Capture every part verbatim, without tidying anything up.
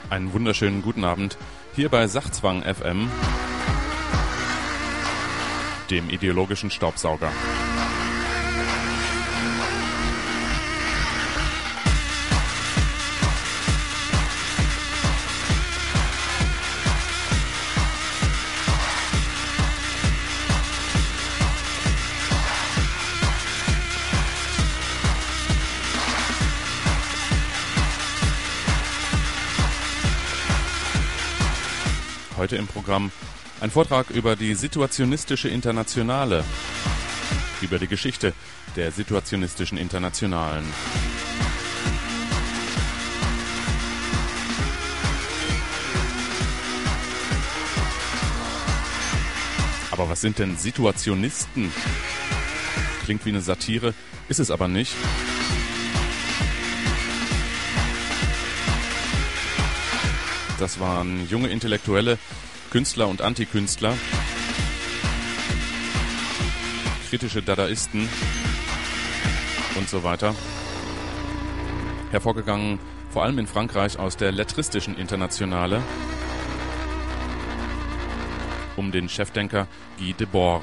Einen wunderschönen guten Abend hier bei Sachzwang F M, dem ideologischen Staubsauger. Heute im Programm ein Vortrag über die Situationistische Internationale, über die Geschichte der Situationistischen Internationalen. Aber was sind denn Situationisten? Klingt wie eine Satire, ist es aber nicht. Das waren junge Intellektuelle, Künstler und Antikünstler, kritische Dadaisten und so weiter. Hervorgegangen vor allem in Frankreich aus der Lettristischen Internationale um den Chefdenker Guy Debord.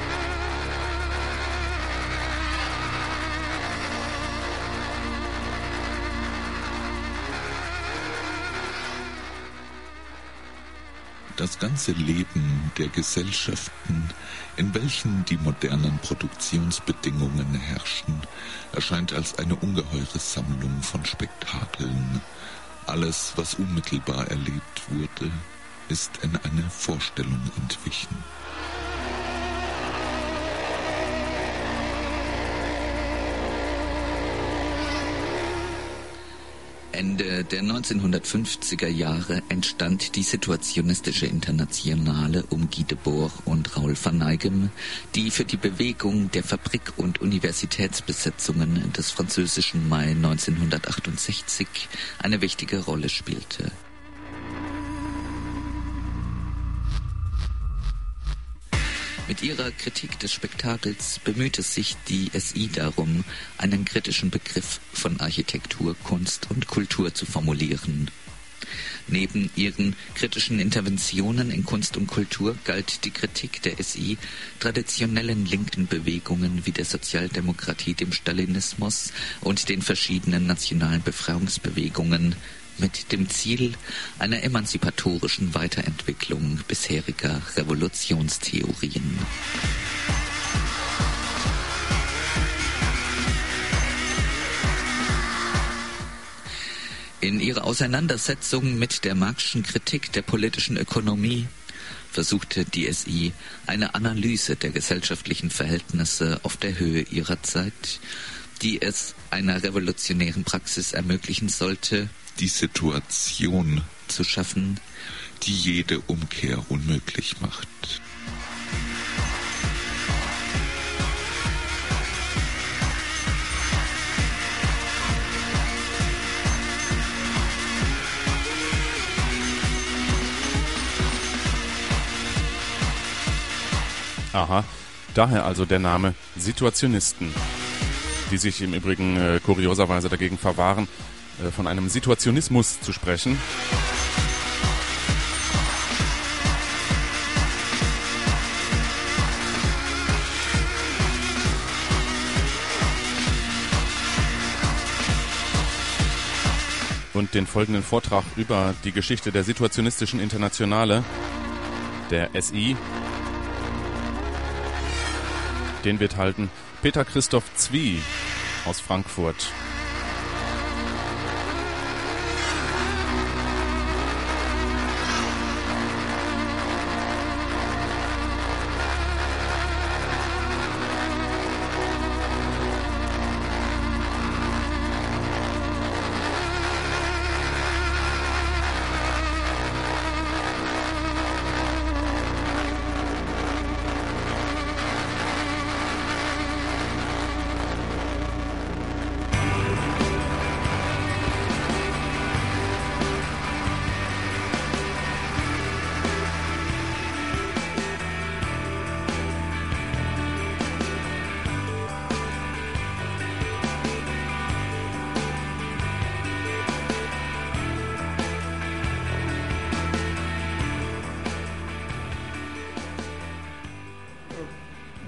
Das ganze Leben der Gesellschaften, in welchen die modernen Produktionsbedingungen herrschen, erscheint als eine ungeheure Sammlung von Spektakeln. Alles, was unmittelbar erlebt wurde, ist in eine Vorstellung entwichen. Ende der neunzehnhundertfünfziger Jahre entstand die Situationistische Internationale um Guy Debord und Raoul van Neigem, die für die Bewegung der Fabrik- und Universitätsbesetzungen des französischen Mai neunzehnhundertachtundsechzig eine wichtige Rolle spielte. Mit ihrer Kritik des Spektakels bemühte sich die S I darum, einen kritischen Begriff von Architektur, Kunst und Kultur zu formulieren. Neben ihren kritischen Interventionen in Kunst und Kultur galt die Kritik der S I traditionellen linken Bewegungen wie der Sozialdemokratie, dem Stalinismus und den verschiedenen nationalen Befreiungsbewegungen mit dem Ziel einer emanzipatorischen Weiterentwicklung bisheriger Revolutionstheorien. In ihrer Auseinandersetzung mit der Marxischen Kritik der politischen Ökonomie versuchte die S I eine Analyse der gesellschaftlichen Verhältnisse auf der Höhe ihrer Zeit, die es einer revolutionären Praxis ermöglichen sollte, die Situation zu schaffen, die jede Umkehr unmöglich macht. Aha, daher also der Name Situationisten, die sich im Übrigen äh, kurioserweise dagegen verwahren, äh, von einem Situationismus zu sprechen. Und den folgenden Vortrag über die Geschichte der Situationistischen Internationale, der S I, den wird halten Peter Christoph Zwie aus Frankfurt.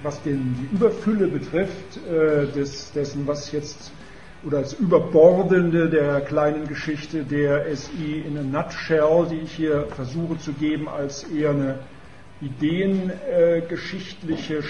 was den, die Überfülle betrifft, äh, des, dessen, was jetzt, oder das Überbordende der kleinen Geschichte der S I in a nutshell, die ich hier versuche zu geben, als eher eine ideengeschichtliche äh,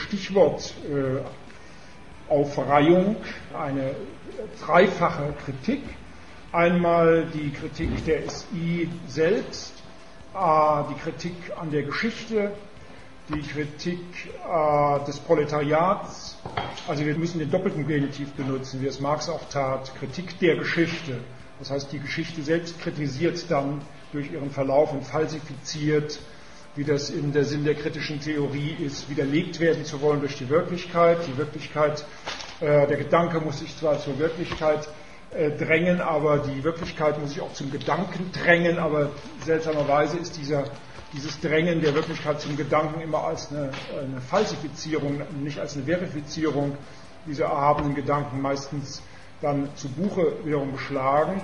Stichwortaufreihung, äh, eine dreifache Kritik. Einmal die Kritik der S I selbst, äh, die Kritik an der Geschichte, die Kritik äh, des Proletariats. Also wir müssen den doppelten Genitiv benutzen, wie es Marx auch tat, Kritik der Geschichte. Das heißt, die Geschichte selbst kritisiert dann durch ihren Verlauf und falsifiziert, wie das in der Sinn der kritischen Theorie ist, widerlegt werden zu wollen durch die Wirklichkeit. Die Wirklichkeit, äh, der Gedanke muss sich zwar zur Wirklichkeit äh, drängen, aber die Wirklichkeit muss sich auch zum Gedanken drängen, aber seltsamerweise ist dieser dieses Drängen der Wirklichkeit zum Gedanken immer als eine, eine Falsifizierung, nicht als eine Verifizierung dieser erhabenen Gedanken meistens dann zu Buche wiederum geschlagen.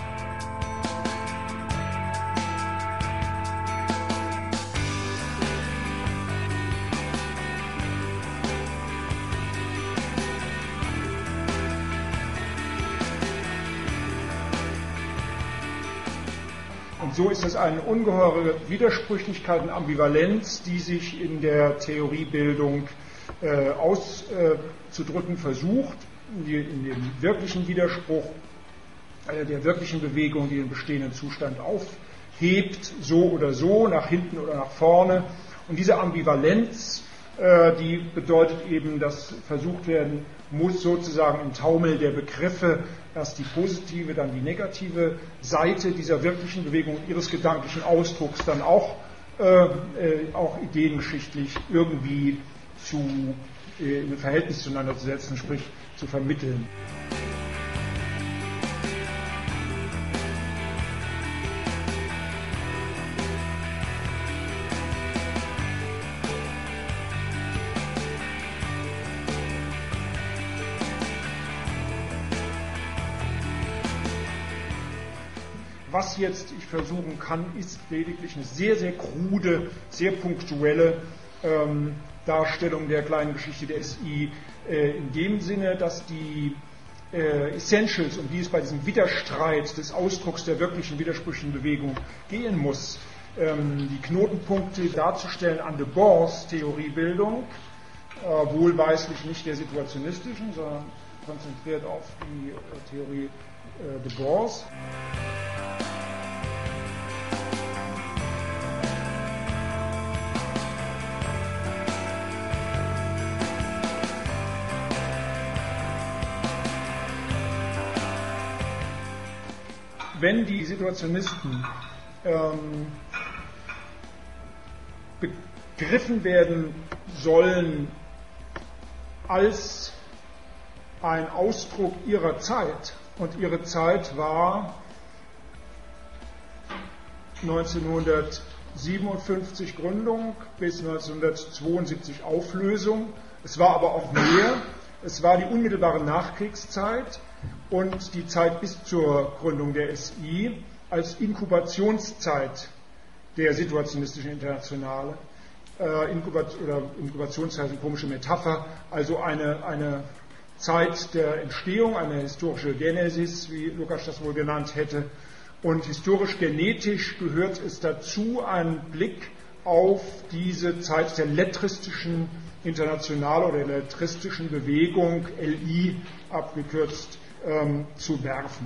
Und so ist es eine ungeheure Widersprüchlichkeit und Ambivalenz, die sich in der Theoriebildung äh, auszudrücken äh, versucht, die, in dem wirklichen Widerspruch äh, der wirklichen Bewegung, die den bestehenden Zustand aufhebt, so oder so, nach hinten oder nach vorne. Und diese Ambivalenz, äh, die bedeutet eben, dass versucht werden muss, sozusagen im Taumel der Begriffe erst die positive, dann die negative Seite dieser wirklichen Bewegung und ihres gedanklichen Ausdrucks dann auch, äh, äh, auch ideengeschichtlich irgendwie zu, äh, in ein Verhältnis zueinander zu setzen, sprich zu vermitteln. Was jetzt ich versuchen kann, ist lediglich eine sehr, sehr krude, sehr punktuelle ähm, Darstellung der kleinen Geschichte der S I äh, in dem Sinne, dass die äh, Essentials, um die es bei diesem Widerstreit des Ausdrucks der wirklichen widersprüchlichen Bewegung gehen muss, ähm, die Knotenpunkte darzustellen an Debord's Theoriebildung, äh, wohlweislich nicht der situationistischen, sondern konzentriert auf die äh, Theorie äh, Debord's. Wenn die Situationisten ähm, begriffen werden sollen als ein Ausdruck ihrer Zeit, und ihre Zeit war neunzehnhundertsiebenundfünfzig Gründung bis neunzehnhundertzweiundsiebzig Auflösung, es war aber auch mehr, es war die unmittelbare Nachkriegszeit und die Zeit bis zur Gründung der S I als Inkubationszeit der situationistischen Internationale. Äh, Inkubat- oder Inkubationszeit ist eine komische Metapher, also eine, eine Zeit der Entstehung, eine historische Genesis, wie Lukács das wohl genannt hätte. Und historisch-genetisch gehört es dazu, ein Blick auf diese Zeit der lettristischen Internationale oder der lettristischen Bewegung, L I abgekürzt, ähm, zu werfen.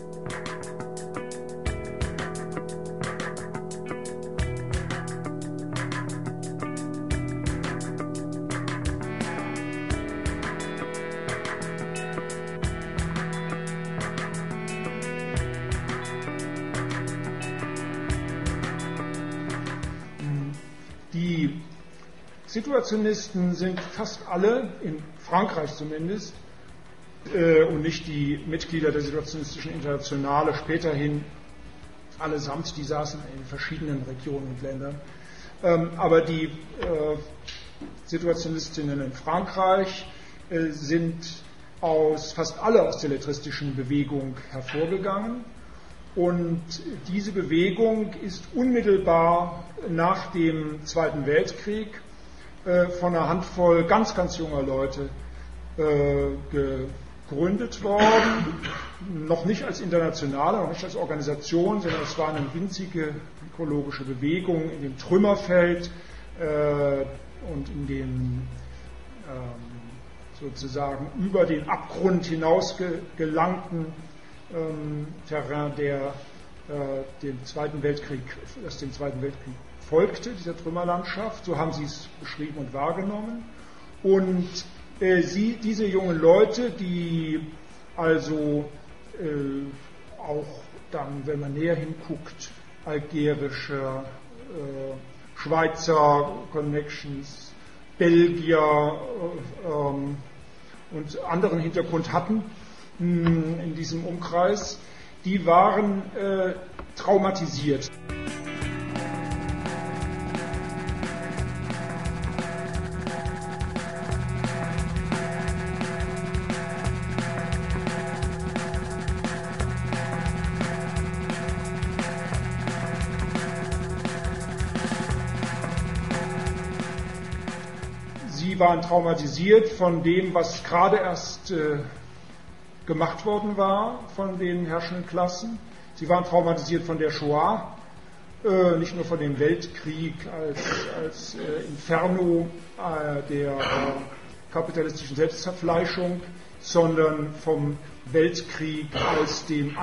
Die Situationisten sind fast alle, in Frankreich zumindest, äh, und nicht die Mitglieder der Situationistischen Internationale, späterhin allesamt, die saßen in verschiedenen Regionen und Ländern. Ähm, aber die äh, Situationistinnen in Frankreich äh, sind aus, fast alle aus der lettristischen Bewegung hervorgegangen. Und diese Bewegung ist unmittelbar nach dem Zweiten Weltkrieg äh, von einer Handvoll ganz, ganz junger Leute äh, gegründet worden. Noch nicht als internationale, noch nicht als Organisation, sondern es war eine winzige mikrologische Bewegung in dem Trümmerfeld äh, und in dem ähm, sozusagen über den Abgrund hinaus ge gelangten ähm, Terrain, der äh, dem Zweiten Weltkrieg, das dem Zweiten Weltkrieg folgte, dieser Trümmerlandschaft. So haben sie es beschrieben und wahrgenommen. Und äh, sie, diese jungen Leute, die also äh, auch dann, wenn man näher hinguckt, algerische, äh, Schweizer Connections, Belgier äh, ähm, und anderen Hintergrund hatten mh, in diesem Umkreis, die waren äh, traumatisiert. Sie waren traumatisiert von dem, was gerade erst äh, gemacht worden war von den herrschenden Klassen. Sie waren traumatisiert von der Shoah, äh, nicht nur von dem Weltkrieg als, als äh, Inferno äh, der äh, kapitalistischen Selbstzerfleischung, sondern vom Weltkrieg als dem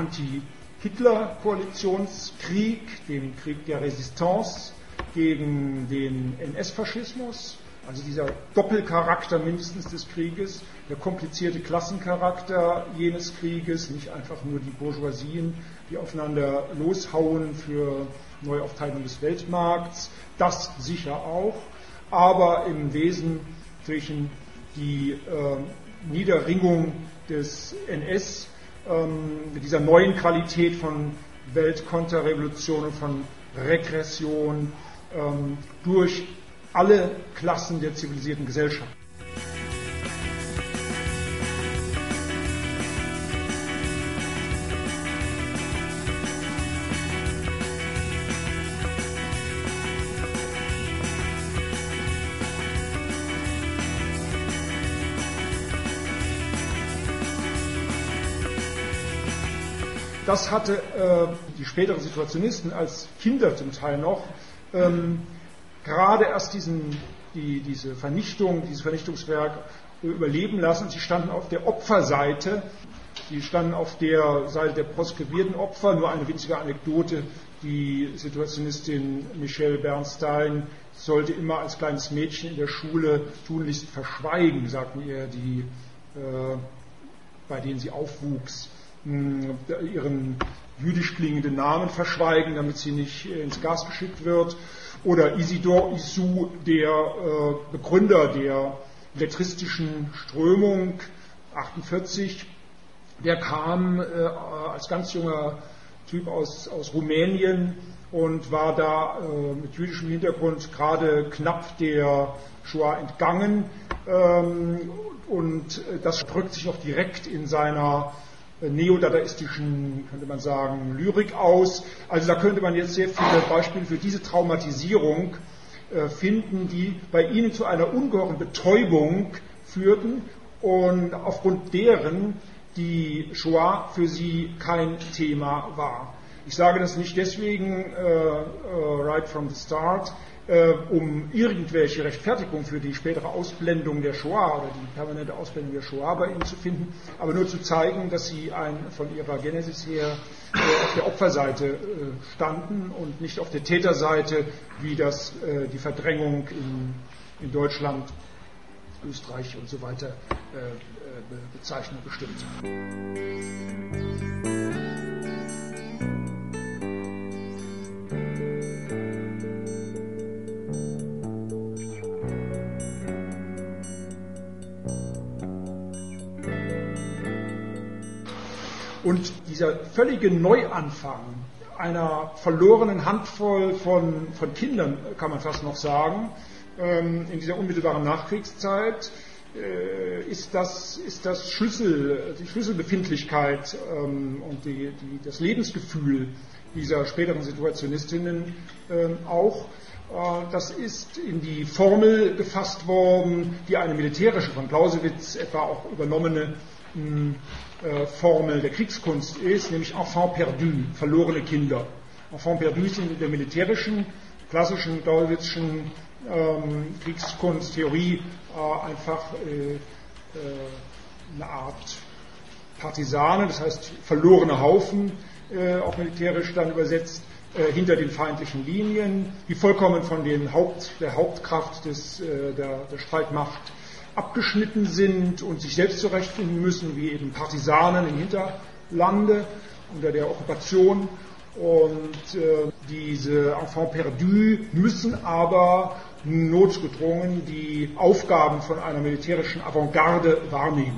Anti-Hitler-Koalitionskrieg, dem Krieg der Resistance gegen den N S-Faschismus. Also dieser Doppelcharakter mindestens des Krieges, der komplizierte Klassencharakter jenes Krieges, nicht einfach nur die Bourgeoisien, die aufeinander loshauen für Neuaufteilung des Weltmarkts, das sicher auch, aber im Wesentlichen die äh, Niederringung des N S, ähm, mit dieser neuen Qualität von Weltkonterrevolution und von Regression ähm, durch alle Klassen der zivilisierten Gesellschaft. Das hatte äh, die späteren Situationisten als Kinder zum Teil noch ähm, gerade erst diesen, die, diese Vernichtung, dieses Vernichtungswerk überleben lassen. Sie standen auf der Opferseite, sie standen auf der Seite der proskribierten Opfer. Nur eine winzige Anekdote, die Situationistin Michelle Bernstein sollte immer als kleines Mädchen in der Schule tunlichst verschweigen, sagten ihr die, äh, bei denen sie aufwuchs, mh, ihren jüdisch klingenden Namen verschweigen, damit sie nicht ins Gas geschickt wird. Oder Isidore Issou, der äh, Begründer der lettristischen Strömung, achtundvierzig, der kam äh, als ganz junger Typ aus, aus Rumänien und war da äh, mit jüdischem Hintergrund gerade knapp der Shoah entgangen. Ähm, und das drückt sich noch direkt in seiner neodadaistischen, könnte man sagen, Lyrik aus. Also da könnte man jetzt sehr viele Beispiele für diese Traumatisierung äh, finden, die bei ihnen zu einer ungeheuren Betäubung führten und aufgrund deren die Shoah für sie kein Thema war. Ich sage das nicht deswegen äh, äh, right from the start, äh, um irgendwelche Rechtfertigung für die spätere Ausblendung der Shoah oder die permanente Ausblendung der Shoah bei ihnen zu finden, aber nur zu zeigen, dass sie ein, von ihrer Genesis her äh, auf der Opferseite äh, standen und nicht auf der Täterseite, wie das äh, die Verdrängung in, in Deutschland, Österreich und so weiter äh, äh, bezeichnen bestimmt. Und dieser völlige Neuanfang einer verlorenen Handvoll von, von Kindern, kann man fast noch sagen, ähm, in dieser unmittelbaren Nachkriegszeit, äh, ist das, ist das Schlüssel, die Schlüsselbefindlichkeit ähm, und die, die, das Lebensgefühl dieser späteren Situationistinnen äh, auch. Das ist in die Formel gefasst worden, die eine militärische, von Clausewitz etwa auch übernommene Formel der Kriegskunst ist, nämlich Enfant perdu, verlorene Kinder. Enfant perdu sind in der militärischen, klassischen, Clausewitzschen ähm, Kriegskunsttheorie äh, einfach äh, äh, eine Art Partisane, das heißt verlorene Haufen, äh, auch militärisch dann übersetzt, hinter den feindlichen Linien, die vollkommen von den Haupt, der Hauptkraft des, der, der Streitmacht abgeschnitten sind und sich selbst zurechtfinden müssen, wie eben Partisanen im Hinterlande unter der Okkupation. Und äh, diese Enfants perdus müssen aber notgedrungen die Aufgaben von einer militärischen Avantgarde wahrnehmen.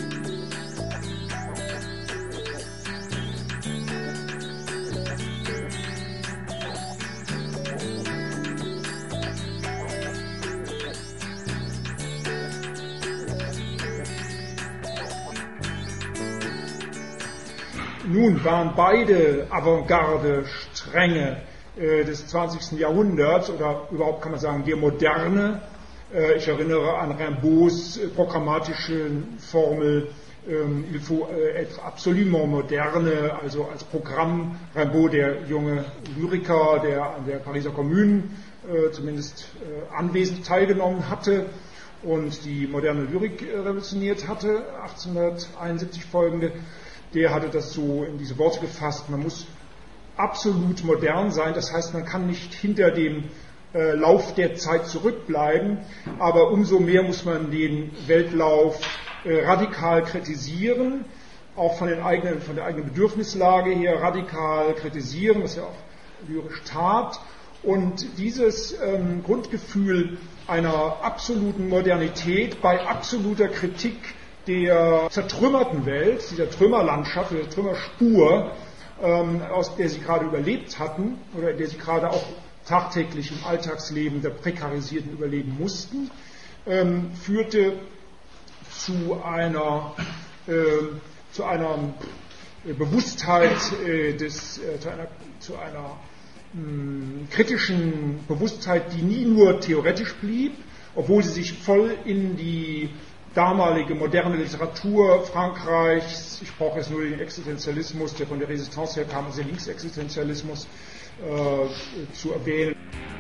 Nun waren beide Avantgarde-Stränge äh, des zwanzigsten Jahrhunderts, oder überhaupt kann man sagen, der Moderne. Äh, ich erinnere an Rimbaud's äh, programmatische Formel, ähm, il faut äh, être absolument moderne, also als Programm Rimbaud, der junge Lyriker, der an der Pariser Commune äh, zumindest äh, anwesend teilgenommen hatte und die moderne Lyrik äh, revolutioniert hatte, achtzehnhunderteinundsiebzig folgende. Der hatte das so in diese Worte gefasst, man muss absolut modern sein, das heißt, man kann nicht hinter dem äh, Lauf der Zeit zurückbleiben, aber umso mehr muss man den Weltlauf äh, radikal kritisieren, auch von, den eigenen, von der eigenen Bedürfnislage her radikal kritisieren, was er auch lyrisch tat. Und dieses ähm, Grundgefühl einer absoluten Modernität bei absoluter Kritik der zertrümmerten Welt, dieser Trümmerlandschaft, der Trümmerspur, ähm, aus der sie gerade überlebt hatten oder in der sie gerade auch tagtäglich im Alltagsleben der Prekarisierten überleben mussten, ähm, führte zu einer, äh, zu einer äh, Bewusstheit, äh, des, äh, zu einer, zu einer mh, kritischen Bewusstheit, die nie nur theoretisch blieb, obwohl sie sich voll in die damalige moderne Literatur Frankreichs, ich brauche jetzt nur den Existenzialismus, der von der Resistance her kam, also der Linksexistenzialismus, äh, zu erwähnen.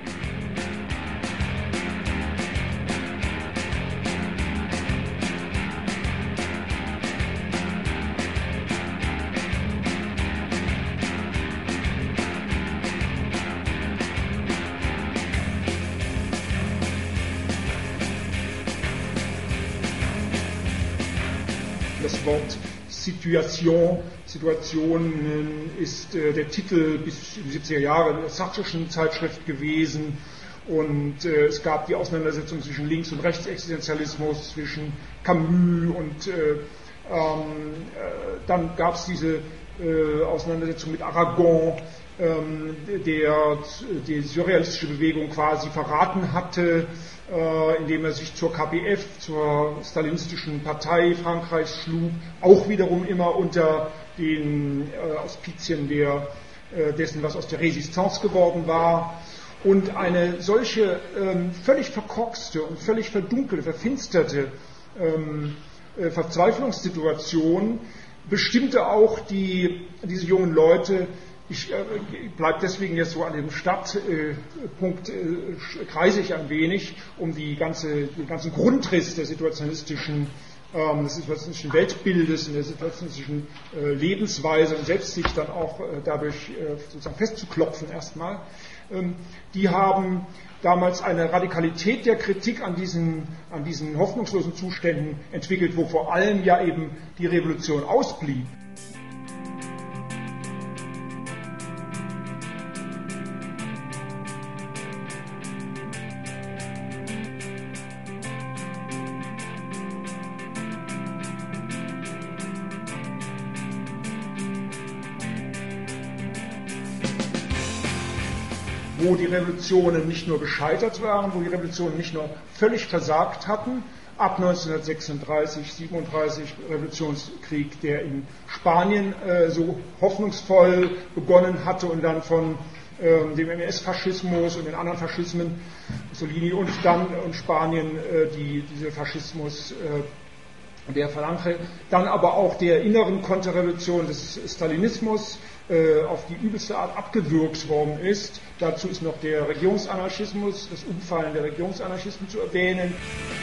Das Wort Situation, Situation ist äh, der Titel bis in die siebziger Jahre der Sartre'schen Zeitschrift gewesen und äh, es gab die Auseinandersetzung zwischen Links- und Rechtsexistenzialismus, zwischen Camus und äh, ähm, äh, dann gab es diese äh, Auseinandersetzung mit Aragon, ähm, der die surrealistische Bewegung quasi verraten hatte, indem er sich zur K P F, zur stalinistischen Partei Frankreichs schlug, auch wiederum immer unter den äh, Auspizien der, äh, dessen, was aus der Resistance geworden war. Und eine solche ähm, völlig verkorkste und völlig verdunkelte, verfinsterte ähm, äh, Verzweiflungssituation bestimmte auch die, diese jungen Leute. Ich äh, bleibe deswegen jetzt so an dem Startpunkt, äh, kreise ich ein wenig, um die ganze, den ganzen Grundriss der situationistischen, ähm, des situationistischen Weltbildes und der situationistischen äh, Lebensweise und Selbstsicht dann auch äh, dadurch äh, sozusagen festzuklopfen erstmal. Ähm, die haben damals eine Radikalität der Kritik an diesen, an diesen hoffnungslosen Zuständen entwickelt, wo vor allem ja eben die Revolution ausblieb. Wo die Revolutionen nicht nur gescheitert waren, wo die Revolutionen nicht nur völlig versagt hatten, ab neunzehnhundertsechsunddreißig, siebenunddreißig Revolutionskrieg, der in Spanien äh, so hoffnungsvoll begonnen hatte und dann von äh, dem M S-Faschismus und den anderen Faschismen, Mussolini und dann und Spanien, äh, die, diese Faschismus äh, der Phalange, dann aber auch der inneren Konterrevolution des Stalinismus äh, auf die übelste Art abgewürgt worden ist. Dazu ist noch der Regierungsanarchismus, das Umfallen der Regierungsanarchisten zu erwähnen.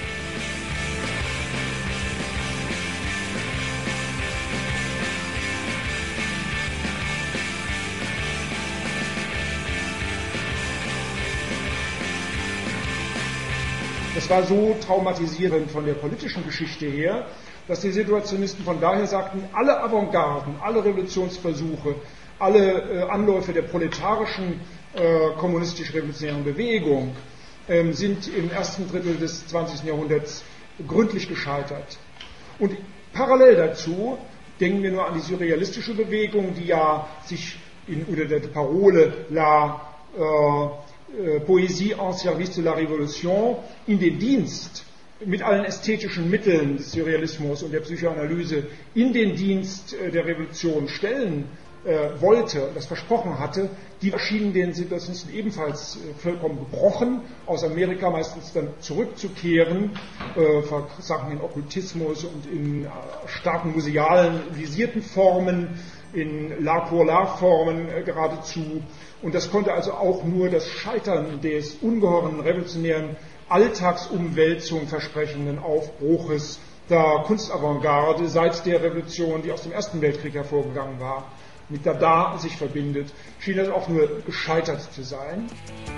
Das war so traumatisierend von der politischen Geschichte her, dass die Situationisten von daher sagten, alle Avantgarden, alle Revolutionsversuche, alle äh, Anläufe der proletarischen äh, kommunistisch-revolutionären Bewegung äh, sind im ersten Drittel des zwanzigsten Jahrhunderts gründlich gescheitert. Und parallel dazu denken wir nur an die surrealistische Bewegung, die ja sich in, unter der Parole La äh, Poésie en service de la Révolution in den Dienst mit allen ästhetischen Mitteln des Surrealismus und der Psychoanalyse in den Dienst der Revolution stellen äh, wollte und das versprochen hatte, die erschienen den Situationisten ebenfalls äh, vollkommen gebrochen, aus Amerika meistens dann zurückzukehren, äh, versagen in Okkultismus und in äh, starken musealen, lisierten Formen, in l'art pour l'art Formen äh, geradezu. Und das konnte also auch nur das Scheitern des ungeheuren revolutionären Alltagsumwälzung versprechenden Aufbruches der Kunstavantgarde seit der Revolution, die aus dem Ersten Weltkrieg hervorgegangen war, mit Dada sich verbindet, schien das auch nur gescheitert zu sein.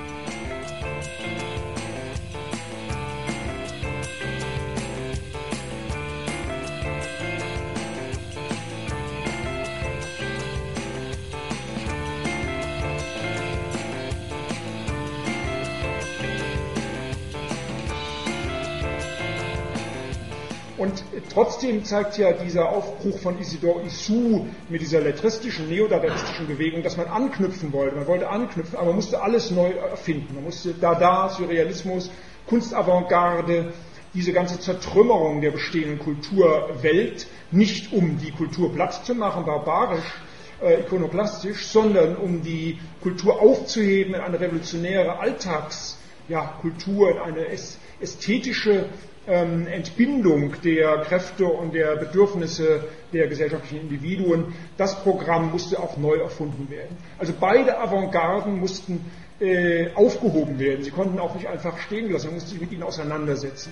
Und trotzdem zeigt ja dieser Aufbruch von Isidore Issou mit dieser letristischen, neodadaistischen Bewegung, dass man anknüpfen wollte. Man wollte anknüpfen, aber man musste alles neu erfinden. Man musste Dada, Surrealismus, Kunstavantgarde, diese ganze Zertrümmerung der bestehenden Kulturwelt, nicht um die Kultur platt zu machen, barbarisch, äh, ikonoklastisch, sondern um die Kultur aufzuheben in eine revolutionäre Alltagskultur, ja, in eine ästhetische Entbindung der Kräfte und der Bedürfnisse der gesellschaftlichen Individuen. Das Programm musste auch neu erfunden werden. Also beide Avantgarden mussten äh, aufgehoben werden. Sie konnten auch nicht einfach stehen gelassen, man musste sich mit ihnen auseinandersetzen.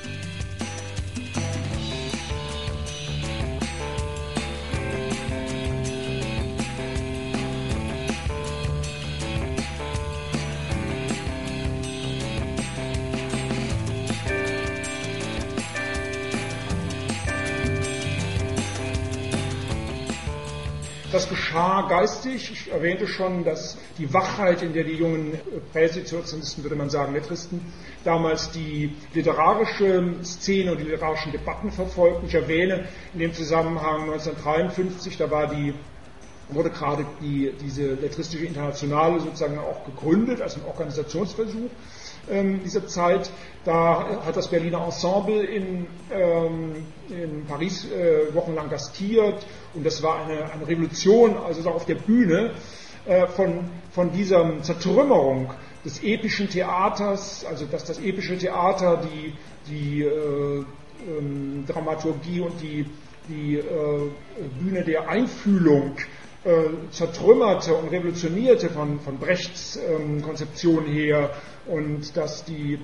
Das geschah geistig. Ich erwähnte schon, dass die Wachheit, in der die jungen Präsituationisten, würde man sagen, Letristen, damals die literarische Szene und die literarischen Debatten verfolgten. Ich erwähne in dem Zusammenhang neunzehnhundertdreiundfünfzig, da war die, wurde gerade die, diese letristische Internationale sozusagen auch gegründet, als ein Organisationsversuch ähm, dieser Zeit. Da hat das Berliner Ensemble in, ähm, in Paris äh, wochenlang gastiert und das war eine, eine Revolution, also auf der Bühne äh, von, von dieser Zertrümmerung des epischen Theaters, also dass das epische Theater die, die äh, ähm, Dramaturgie und die, die äh, Bühne der Einfühlung äh, zertrümmerte und revolutionierte von, von Brechts ähm, Konzeption her und dass die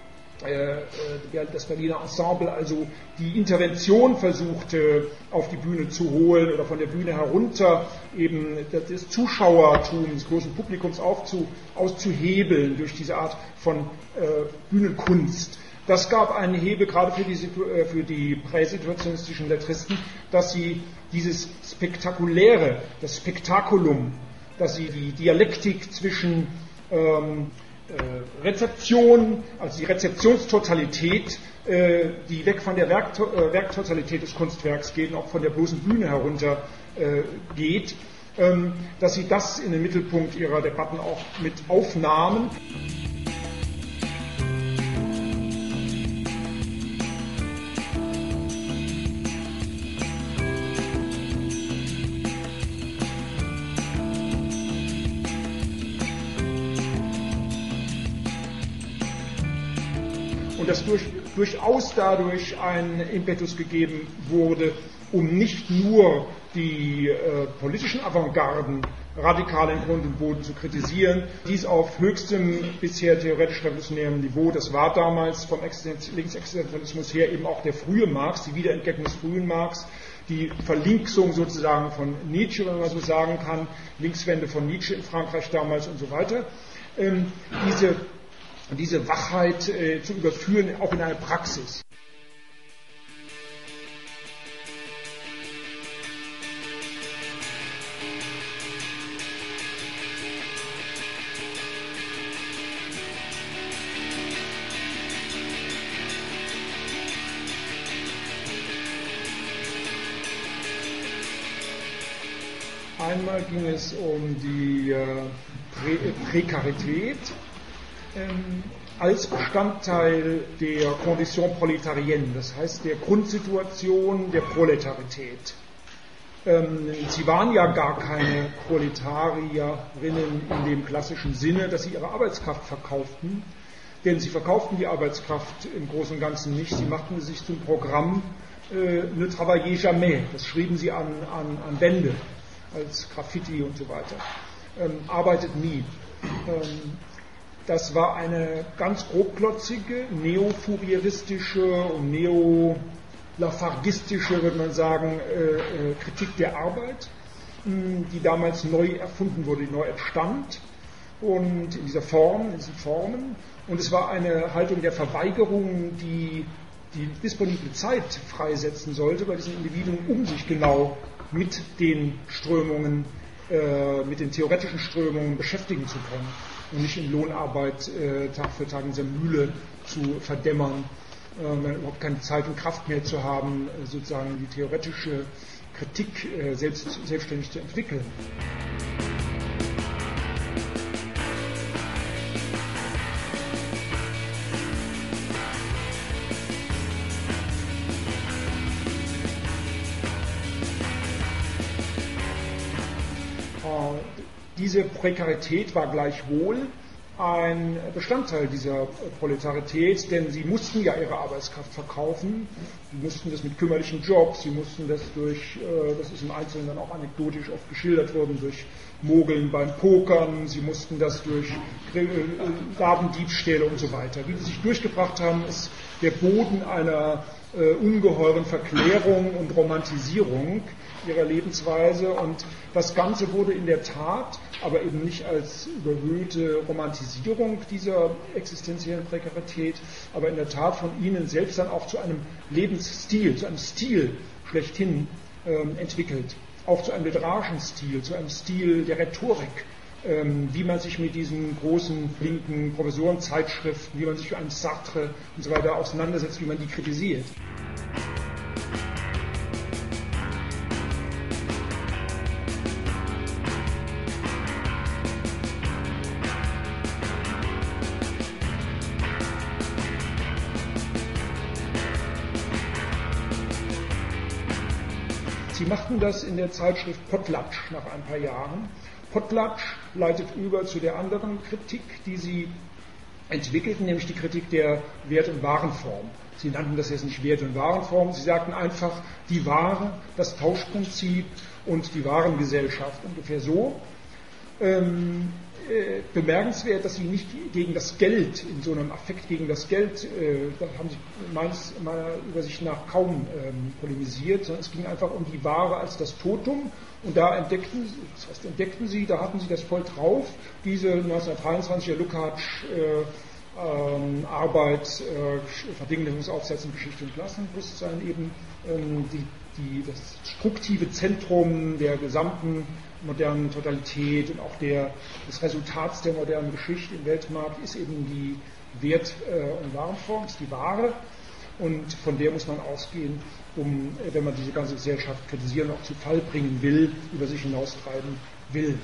das Berliner Ensemble also die Intervention versuchte auf die Bühne zu holen oder von der Bühne herunter eben das Zuschauertum des großen Publikums aufzu, auszuhebeln durch diese Art von äh, Bühnenkunst. Das gab einen Hebel gerade für die, für die präsituationistischen Letristen, dass sie dieses Spektakuläre, das Spektakulum, dass sie die Dialektik zwischen ähm, Rezeption, also die Rezeptionstotalität, die weg von der Werktotalität des Kunstwerks geht und auch von der bloßen Bühne herunter geht, dass sie das in den Mittelpunkt ihrer Debatten auch mit aufnahmen. und dass durch, durchaus dadurch ein Impetus gegeben wurde, um nicht nur die äh, politischen Avantgarden radikal in Grund und Boden zu kritisieren, dies auf höchstem bisher theoretisch revolutionärem Niveau, das war damals vom Linksexistenzialismus her eben auch der frühe Marx, die Wiederentdeckung des frühen Marx, die Verlinksung sozusagen von Nietzsche, wenn man so sagen kann, Linkswende von Nietzsche in Frankreich damals und so weiter, ähm, diese, diese Wachheit äh, zu überführen, auch in eine Praxis. Einmal ging es um die äh, Prä- Prekarität ähm, als Bestandteil der Condition prolétarienne, das heißt der Grundsituation der Proletarität. Ähm, sie waren ja gar keine Proletarierinnen in dem klassischen Sinne, dass sie ihre Arbeitskraft verkauften, denn sie verkauften die Arbeitskraft im Großen und Ganzen nicht, sie machten es sich zum Programm äh, ne travaillez jamais, das schrieben sie an, an, an Wände als Graffiti und so weiter, ähm, arbeitet nie. Ähm, das war eine ganz grobklotzige, neofourieristische und neo-lafargistische, würde man sagen, äh, äh, Kritik der Arbeit, mh, die damals neu erfunden wurde, die neu entstand und in dieser Form, in diesen Formen. Und es war eine Haltung der Verweigerung, die die disponible Zeit freisetzen sollte bei diesen Individuen, um sich genau mit den Strömungen, äh, mit den theoretischen Strömungen beschäftigen zu können und nicht in Lohnarbeit äh, Tag für Tag in dieser Mühle zu verdämmern, äh, überhaupt keine Zeit und Kraft mehr zu haben, äh, sozusagen die theoretische Kritik äh, selbst, selbstständig zu entwickeln. Diese Prekarität war gleichwohl ein Bestandteil dieser Proletarität, denn sie mussten ja ihre Arbeitskraft verkaufen, sie mussten das mit kümmerlichen Jobs, sie mussten das durch, das ist im Einzelnen dann auch anekdotisch oft geschildert worden, durch Mogeln beim Pokern, sie mussten das durch Ladendiebstähle und so weiter. Wie sie sich durchgebracht haben, ist der Boden einer äh, ungeheuren Verklärung und Romantisierung ihrer Lebensweise, und das Ganze wurde in der Tat, aber eben nicht als überhöhte Romantisierung dieser existenziellen Prekarität, aber in der Tat von ihnen selbst dann auch zu einem Lebensstil, zu einem Stil schlechthin ähm, entwickelt, auch zu einem literarischen Stil, zu einem Stil der Rhetorik, ähm, wie man sich mit diesen großen linken Professorenzeitschriften, wie man sich für einen Sartre und so weiter auseinandersetzt, wie man die kritisiert. Sie machten das in der Zeitschrift Potlatsch nach ein paar Jahren. Potlatsch leitet über zu der anderen Kritik, die sie entwickelten, nämlich die Kritik der Wert- und Warenform. Sie nannten das jetzt nicht Wert- und Warenform, sie sagten einfach die Ware, das Tauschprinzip und die Warengesellschaft, ungefähr so. Ähm, äh, bemerkenswert, dass sie nicht gegen das Geld, in so einem Affekt gegen das Geld, äh, da haben sie meines, meiner Übersicht nach kaum ähm, polemisiert, sondern es ging einfach um die Ware als das Totum, und da entdeckten, das heißt, entdeckten sie, da hatten sie das voll drauf, diese neunzehnhundertdreiundzwanziger Lukács äh, ähm, Arbeit, äh, Verdinglichungsaufsätzen, Geschichte und Klassenbewusstsein eben, ähm, die, die, das struktive Zentrum der gesamten modernen Totalität und auch der, des Resultats der modernen Geschichte im Weltmarkt ist eben die Wert- und Warenform, ist die Ware, und von der muss man ausgehen, um, wenn man diese ganze Gesellschaft kritisieren, auch zu Fall bringen will, über sich hinaustreiben will.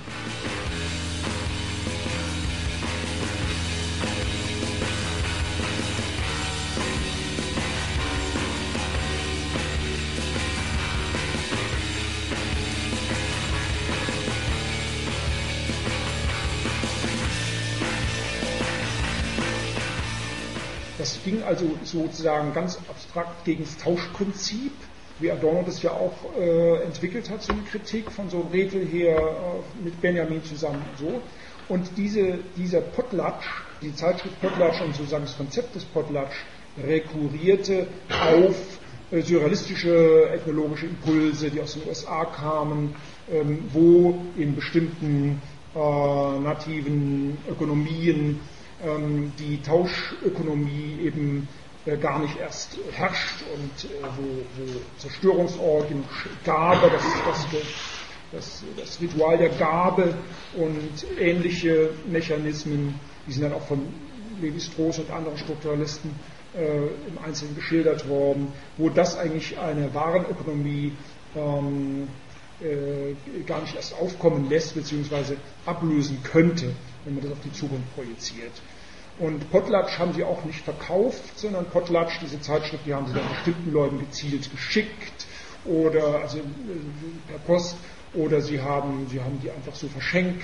Das ging also sozusagen ganz abstrakt gegen das Tauschprinzip, wie Adorno das ja auch äh, entwickelt hat, so eine Kritik von so Redl her äh, mit Benjamin zusammen und so. Und diese, dieser Potlatch, die Zeitschrift Potlatch und sozusagen das Konzept des Potlatch rekurrierte auf äh, surrealistische ethnologische Impulse, die aus den U S A kamen, ähm, wo in bestimmten äh, nativen Ökonomien ähm, die Tauschökonomie eben äh, gar nicht erst herrscht und äh, wo, wo Zerstörungsorgien, Gabe, das, das, das, das Ritual der Gabe und ähnliche Mechanismen, die sind dann auch von Lévi-Strauss und anderen Strukturalisten äh, im Einzelnen geschildert worden, wo das eigentlich eine Warenökonomie ähm, äh, gar nicht erst aufkommen lässt, beziehungsweise ablösen könnte, wenn man das auf die Zukunft projiziert. Und Potlatch haben sie auch nicht verkauft, sondern Potlatch, diese Zeitschrift, die haben sie dann bestimmten Leuten gezielt geschickt oder also per Post oder sie haben, sie haben die einfach so verschenkt.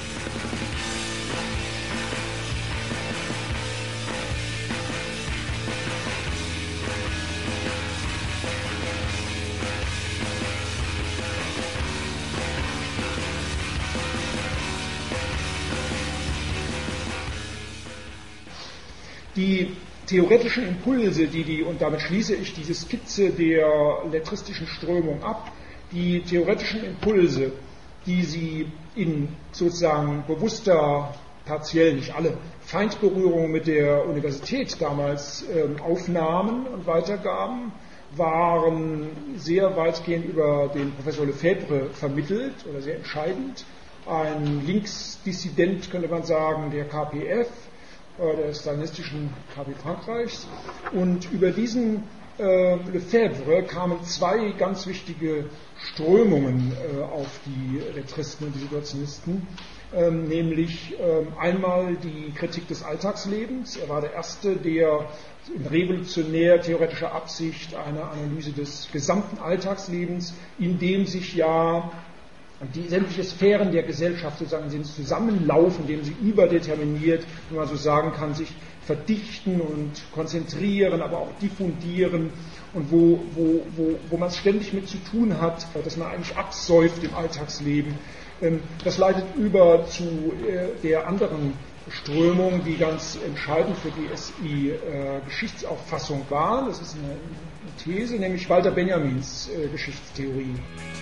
Die theoretischen Impulse, die die, und damit schließe ich diese Skizze der lettristischen Strömung ab, die theoretischen Impulse, die sie in sozusagen bewusster, partiell nicht alle, Feindberührung mit der Universität damals ähm, aufnahmen und weitergaben, waren sehr weitgehend über den Professor Lefebvre vermittelt oder sehr entscheidend. Ein Linksdissident, könnte man sagen, der K P F, der stalinistischen K P Frankreichs. Und über diesen äh, Lefebvre kamen zwei ganz wichtige Strömungen äh, auf die Lettristen und die Situationisten, ähm, nämlich ähm, einmal die Kritik des Alltagslebens. Er war der Erste, der in revolutionär-theoretischer Absicht eine Analyse des gesamten Alltagslebens, in dem sich ja die sämtliche Sphären der Gesellschaft sozusagen in zusammenlaufen, indem sie überdeterminiert, wenn man so sagen kann, sich verdichten und konzentrieren, aber auch diffundieren und wo, wo, wo, wo man es ständig mit zu tun hat, dass man eigentlich absäuft im Alltagsleben. Das leitet über zu der anderen Strömung, die ganz entscheidend für die S I-Geschichtsauffassung war. Das ist eine These, nämlich Walter Benjamins Geschichtstheorie.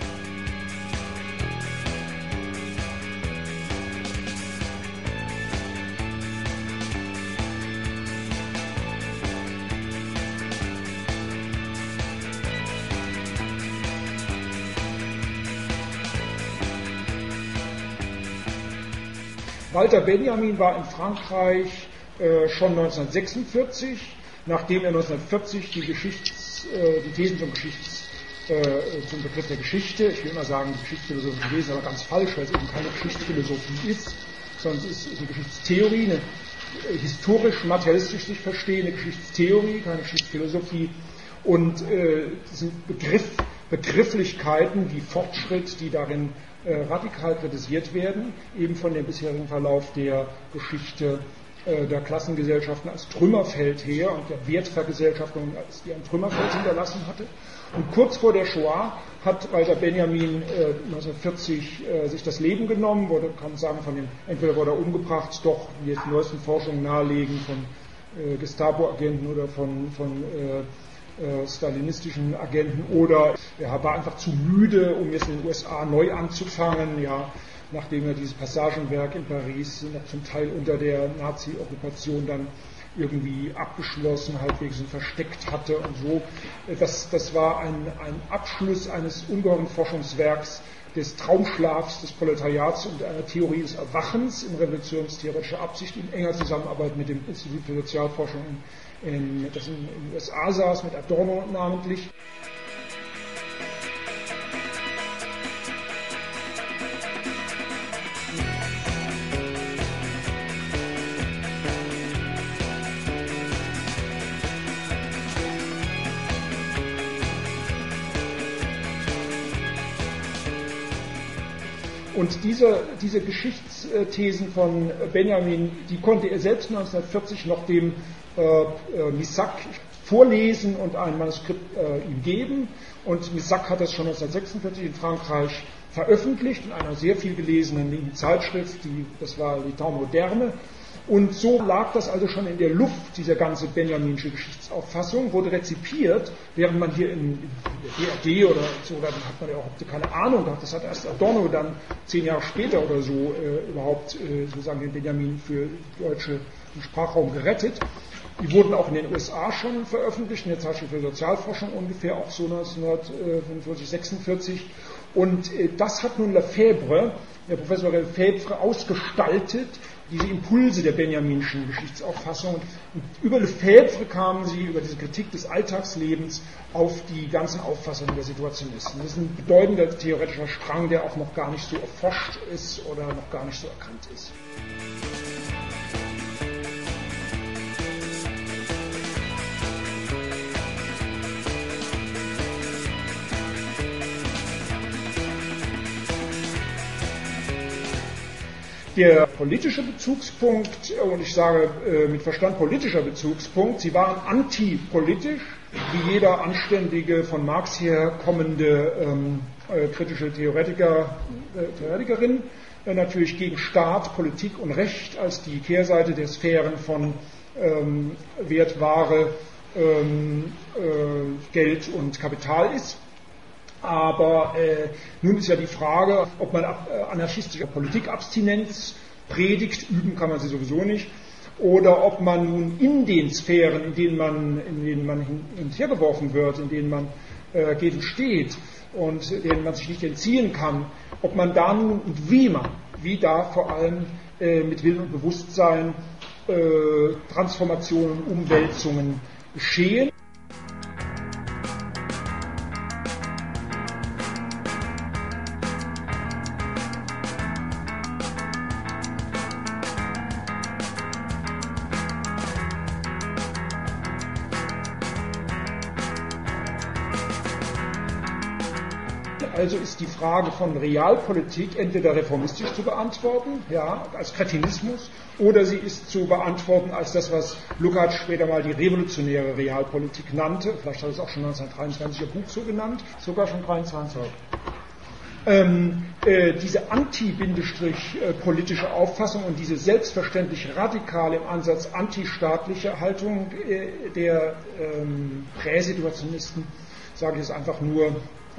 Walter Benjamin war in Frankreich äh, schon neunzehnhundertsechsundvierzig, nachdem er neunzehnhundertvierzig die, Geschichts, äh, die Thesen zum, Geschichts, äh, zum Begriff der Geschichte, ich will immer sagen Geschichtsphilosophie gelesen, aber ganz falsch, weil es eben keine Geschichtsphilosophie ist, sondern es ist eine Geschichtstheorie, eine äh, historisch-materialistisch sich verstehende Geschichtstheorie, keine Geschichtsphilosophie. Und äh, diese Begriff, Begrifflichkeiten, die Fortschritt, die darin äh, radikal kritisiert werden, eben von dem bisherigen Verlauf der Geschichte äh, der Klassengesellschaften als Trümmerfeld her und der Wertvergesellschaftung, als die ein Trümmerfeld hinterlassen hatte. Und kurz vor der Shoah hat Walter Benjamin äh, neunzehnhundertvierzig äh, sich das Leben genommen, wurde, kann man sagen, von dem, entweder wurde er umgebracht, doch wie jetzt die neuesten Forschungen nahelegen, von äh, Gestapo-Agenten oder von, von äh, stalinistischen Agenten, oder er war einfach zu müde, um jetzt in den U S A neu anzufangen, ja, nachdem er dieses Passagenwerk in Paris noch zum Teil unter der Nazi-Okkupation dann irgendwie abgeschlossen, halbwegs und versteckt hatte und so. Das, das war ein, ein Abschluss eines ungeheuren Forschungswerks des Traumschlafs des Proletariats und einer Theorie des Erwachens in revolutionstheoretischer Absicht in enger Zusammenarbeit mit dem Institut für Sozialforschung in In, das in den U S A saß, mit Adorno namentlich. Und diese, diese Geschichtsthesen von Benjamin, die konnte er selbst neunzehnhundertvierzig noch dem äh, Missac vorlesen und ein Manuskript äh, ihm geben. Und Missac hat das schon neunzehnhundertsechsundvierzig in Frankreich veröffentlicht in einer sehr viel gelesenen linken Zeitschrift, die, das war Les Temps Modernes. Und so lag das also schon in der Luft, diese ganze benjaminsche Geschichtsauffassung, wurde rezipiert, während man hier in, in der D R D oder so, da hat man ja auch keine Ahnung gehabt, das hat erst Adorno dann zehn Jahre später oder so äh, überhaupt äh, sozusagen den Benjamin für deutsche Sprachraum gerettet. Die wurden auch in den U S A schon veröffentlicht, in der Zeitschrift für Sozialforschung ungefähr, auch so neunzehnhundertfünfundvierzig, sechsundvierzig. Und äh, das hat nun Lefebvre, der Professor Lefebvre, ausgestaltet, diese Impulse der benjaminschen Geschichtsauffassung. Und über Lefebvre kamen sie, über diese Kritik des Alltagslebens, auf die ganzen Auffassungen der Situationisten. Das ist ein bedeutender theoretischer Strang, der auch noch gar nicht so erforscht ist oder noch gar nicht so erkannt ist. Der politische Bezugspunkt, und ich sage äh, mit Verstand politischer Bezugspunkt, sie waren antipolitisch, wie jeder anständige, von Marx her kommende ähm, äh, kritische Theoretiker, äh, Theoretikerin, äh, natürlich gegen Staat, Politik und Recht als die Kehrseite der Sphären von ähm, Wert, Ware, ähm, äh, Geld und Kapital ist. Aber äh, nun ist ja die Frage, ob man äh, anarchistische Politikabstinenz predigt, üben kann man sie sowieso nicht, oder ob man nun in den Sphären, in denen man, in denen man hin und her geworfen wird, in denen man äh, geht und steht und denen man sich nicht entziehen kann, ob man da nun und wie man, wie da vor allem äh, mit Willen und Bewusstsein äh, Transformationen, Umwälzungen geschehen. Also ist die Frage von Realpolitik entweder reformistisch zu beantworten, ja, als Kretinismus, oder sie ist zu beantworten als das, was Lukács später mal die revolutionäre Realpolitik nannte. Vielleicht hat es auch schon neunzehnhundertdreiundzwanzig ihr Buch so genannt, sogar schon dreiundzwanzig. Ähm, äh, diese anti-politische Auffassung und diese selbstverständlich radikale im Ansatz antistaatliche Haltung äh, der ähm, Präsituationisten, sage ich es einfach nur,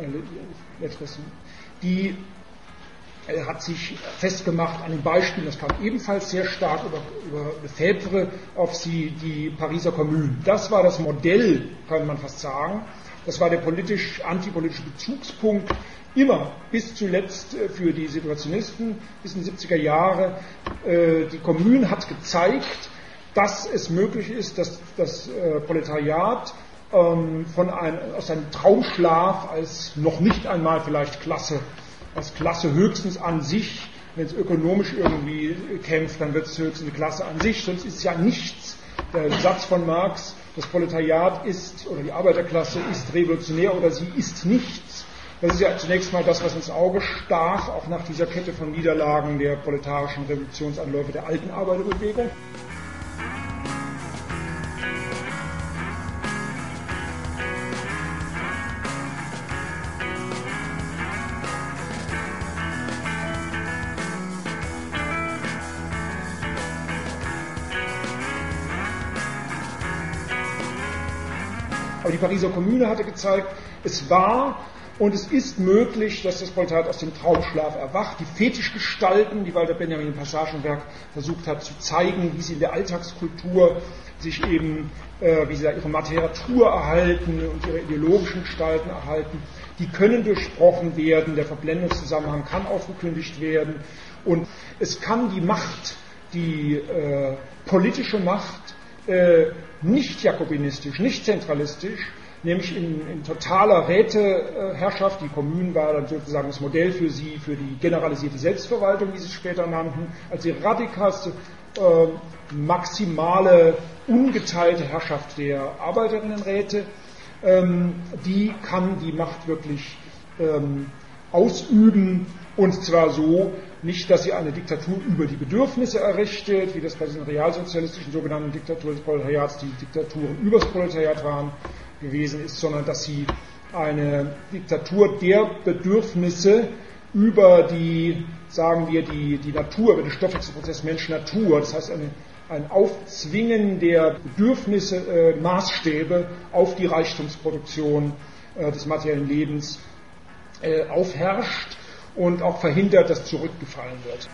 die hat sich festgemacht an dem Beispiel, das kam ebenfalls sehr stark über, über Lefebvre auf sie, die Pariser Kommune. Das war das Modell, kann man fast sagen. Das war der politisch, antipolitische Bezugspunkt immer bis zuletzt für die Situationisten bis in die siebziger Jahre. Die Kommune hat gezeigt, dass es möglich ist, dass das Proletariat von einem, aus einem Traumschlaf als noch nicht einmal vielleicht Klasse, als Klasse höchstens an sich, wenn es ökonomisch irgendwie kämpft, dann wird es höchstens eine Klasse an sich, sonst ist es ja nichts. Der Satz von Marx, das Proletariat ist, oder die Arbeiterklasse ist revolutionär oder sie ist nichts. Das ist ja zunächst mal das, was ins Auge stach, auch nach dieser Kette von Niederlagen der proletarischen Revolutionsanläufe der alten Arbeiterbewegung. Aber die Pariser Kommune hatte gezeigt, es war und es ist möglich, dass das Proletariat aus dem Traumschlaf erwacht. Die Fetischgestalten, die Walter Benjamin im Passagenwerk versucht hat zu zeigen, wie sie in der Alltagskultur sich eben, äh, wie sie da ihre Materatur erhalten und ihre ideologischen Gestalten erhalten, die können durchbrochen werden, der Verblendungszusammenhang kann aufgekündigt werden und es kann die Macht, die äh, politische Macht, äh, nicht jakobinistisch, nicht zentralistisch, nämlich in, in totaler Räteherrschaft. Die Kommune war dann sozusagen das Modell für sie, für die generalisierte Selbstverwaltung, wie sie es später nannten, als die radikalste, äh, maximale, ungeteilte Herrschaft der Arbeiterinnenräte. Ähm, die kann die Macht wirklich ähm, ausüben Und zwar so, nicht, dass sie eine Diktatur über die Bedürfnisse errichtet, wie das bei diesen realsozialistischen sogenannten Diktaturen des Proletariats, die Diktaturen übers Proletariat waren, gewesen ist, sondern dass sie eine Diktatur der Bedürfnisse über die, sagen wir, die, die Natur, über den Stoffwechselprozess Mensch-Natur, das heißt eine, ein Aufzwingen der Bedürfnisse, äh, Maßstäbe auf die Reichtumsproduktion äh, des materiellen Lebens äh, aufherrscht und auch verhindert, dass zurückgefallen wird.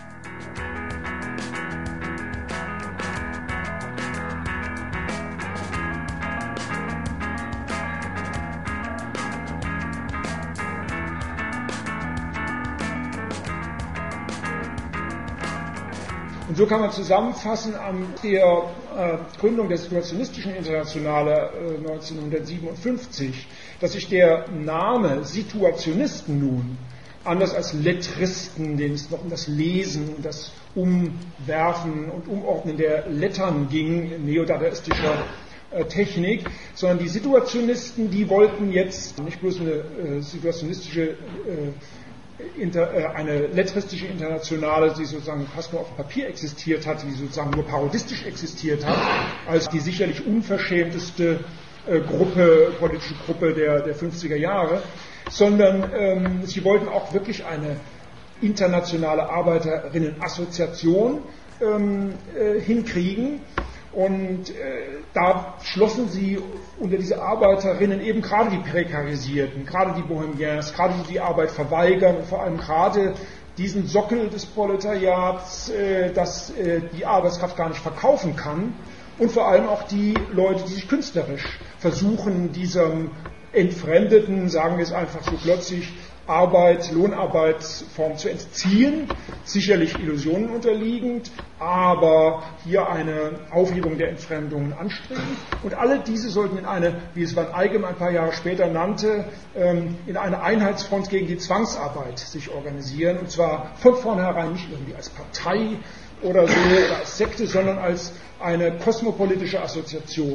Und so kann man zusammenfassen an der äh, Gründung der Situationistischen Internationale äh, neunzehnhundertsiebenundfünfzig, dass sich der Name Situationisten nun, anders als Lettristen, denen es noch um das Lesen, das Umwerfen und Umordnen der Lettern ging, in neodadaistischer äh, Technik, sondern die Situationisten, die wollten jetzt nicht bloß eine äh, situationistische äh, Inter, äh, eine lettristische Internationale, die sozusagen fast nur auf dem Papier existiert hat, die sozusagen nur parodistisch existiert hat, als die sicherlich unverschämteste äh, Gruppe, politische Gruppe der, der fünfziger Jahre, sondern ähm, sie wollten auch wirklich eine internationale Arbeiterinnenassoziation ähm, äh, hinkriegen. Und äh, da schlossen sie unter diese Arbeiterinnen eben gerade die Prekarisierten, gerade die Bohemiens, gerade die die Arbeit verweigern und vor allem gerade diesen Sockel des Proletariats, äh, das äh, die Arbeitskraft gar nicht verkaufen kann, und vor allem auch die Leute, die sich künstlerisch versuchen, diesem entfremdeten, sagen wir es einfach so plötzlich, Arbeit, Lohnarbeitsform zu entziehen, sicherlich Illusionen unterliegend, aber hier eine Aufhebung der Entfremdungen anstreben. Und alle diese sollten in eine, wie es Van Eyck ein paar Jahre später nannte, in eine Einheitsfront gegen die Zwangsarbeit sich organisieren. Und zwar von vornherein nicht irgendwie als Partei oder so oder als Sekte, sondern als eine kosmopolitische Assoziation.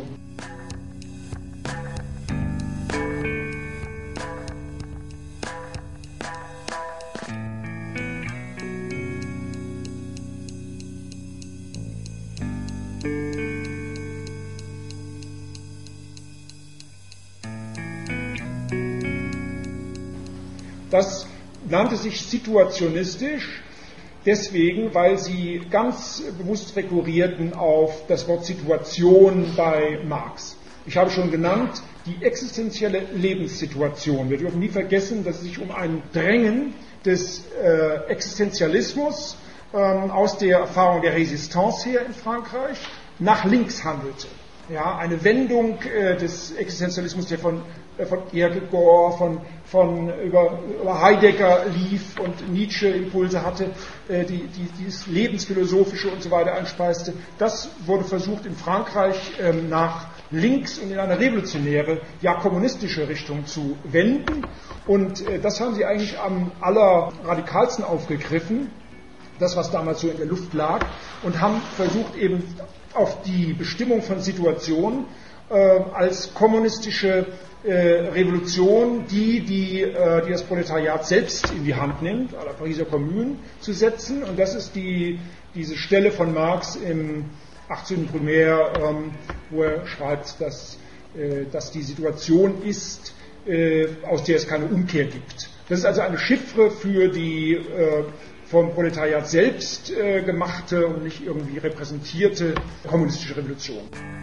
Das nannte sich situationistisch, deswegen, weil sie ganz bewusst rekurrierten auf das Wort Situation bei Marx. Ich habe schon genannt, die existenzielle Lebenssituation. Wir dürfen nie vergessen, dass es sich um ein Drängen des äh, Existenzialismus ähm, aus der Erfahrung der Resistance her in Frankreich nach links handelte. Ja, eine Wendung äh, des Existenzialismus, der von, äh, von Kierkegaard, von, von über, über Heidegger lief und Nietzsche Impulse hatte, äh, die, die dieses Lebensphilosophische und so weiter einspeiste. Das wurde versucht in Frankreich ähm, nach links und in eine revolutionäre, ja kommunistische Richtung zu wenden. Und äh, das haben sie eigentlich am allerradikalsten aufgegriffen, das, was damals so in der Luft lag, und haben versucht eben auf die Bestimmung von Situationen äh, als kommunistische äh, Revolution, die, die, äh, die das Proletariat selbst in die Hand nimmt, à la Pariser Commune, zu setzen. Und das ist die, diese Stelle von Marx im achtzehnten Brumaire, ähm, wo er schreibt, dass, äh, dass die Situation ist, äh, aus der es keine Umkehr gibt. Das ist also eine Chiffre für die äh, vom Proletariat selbst äh, gemachte und nicht irgendwie repräsentierte kommunistische Revolution.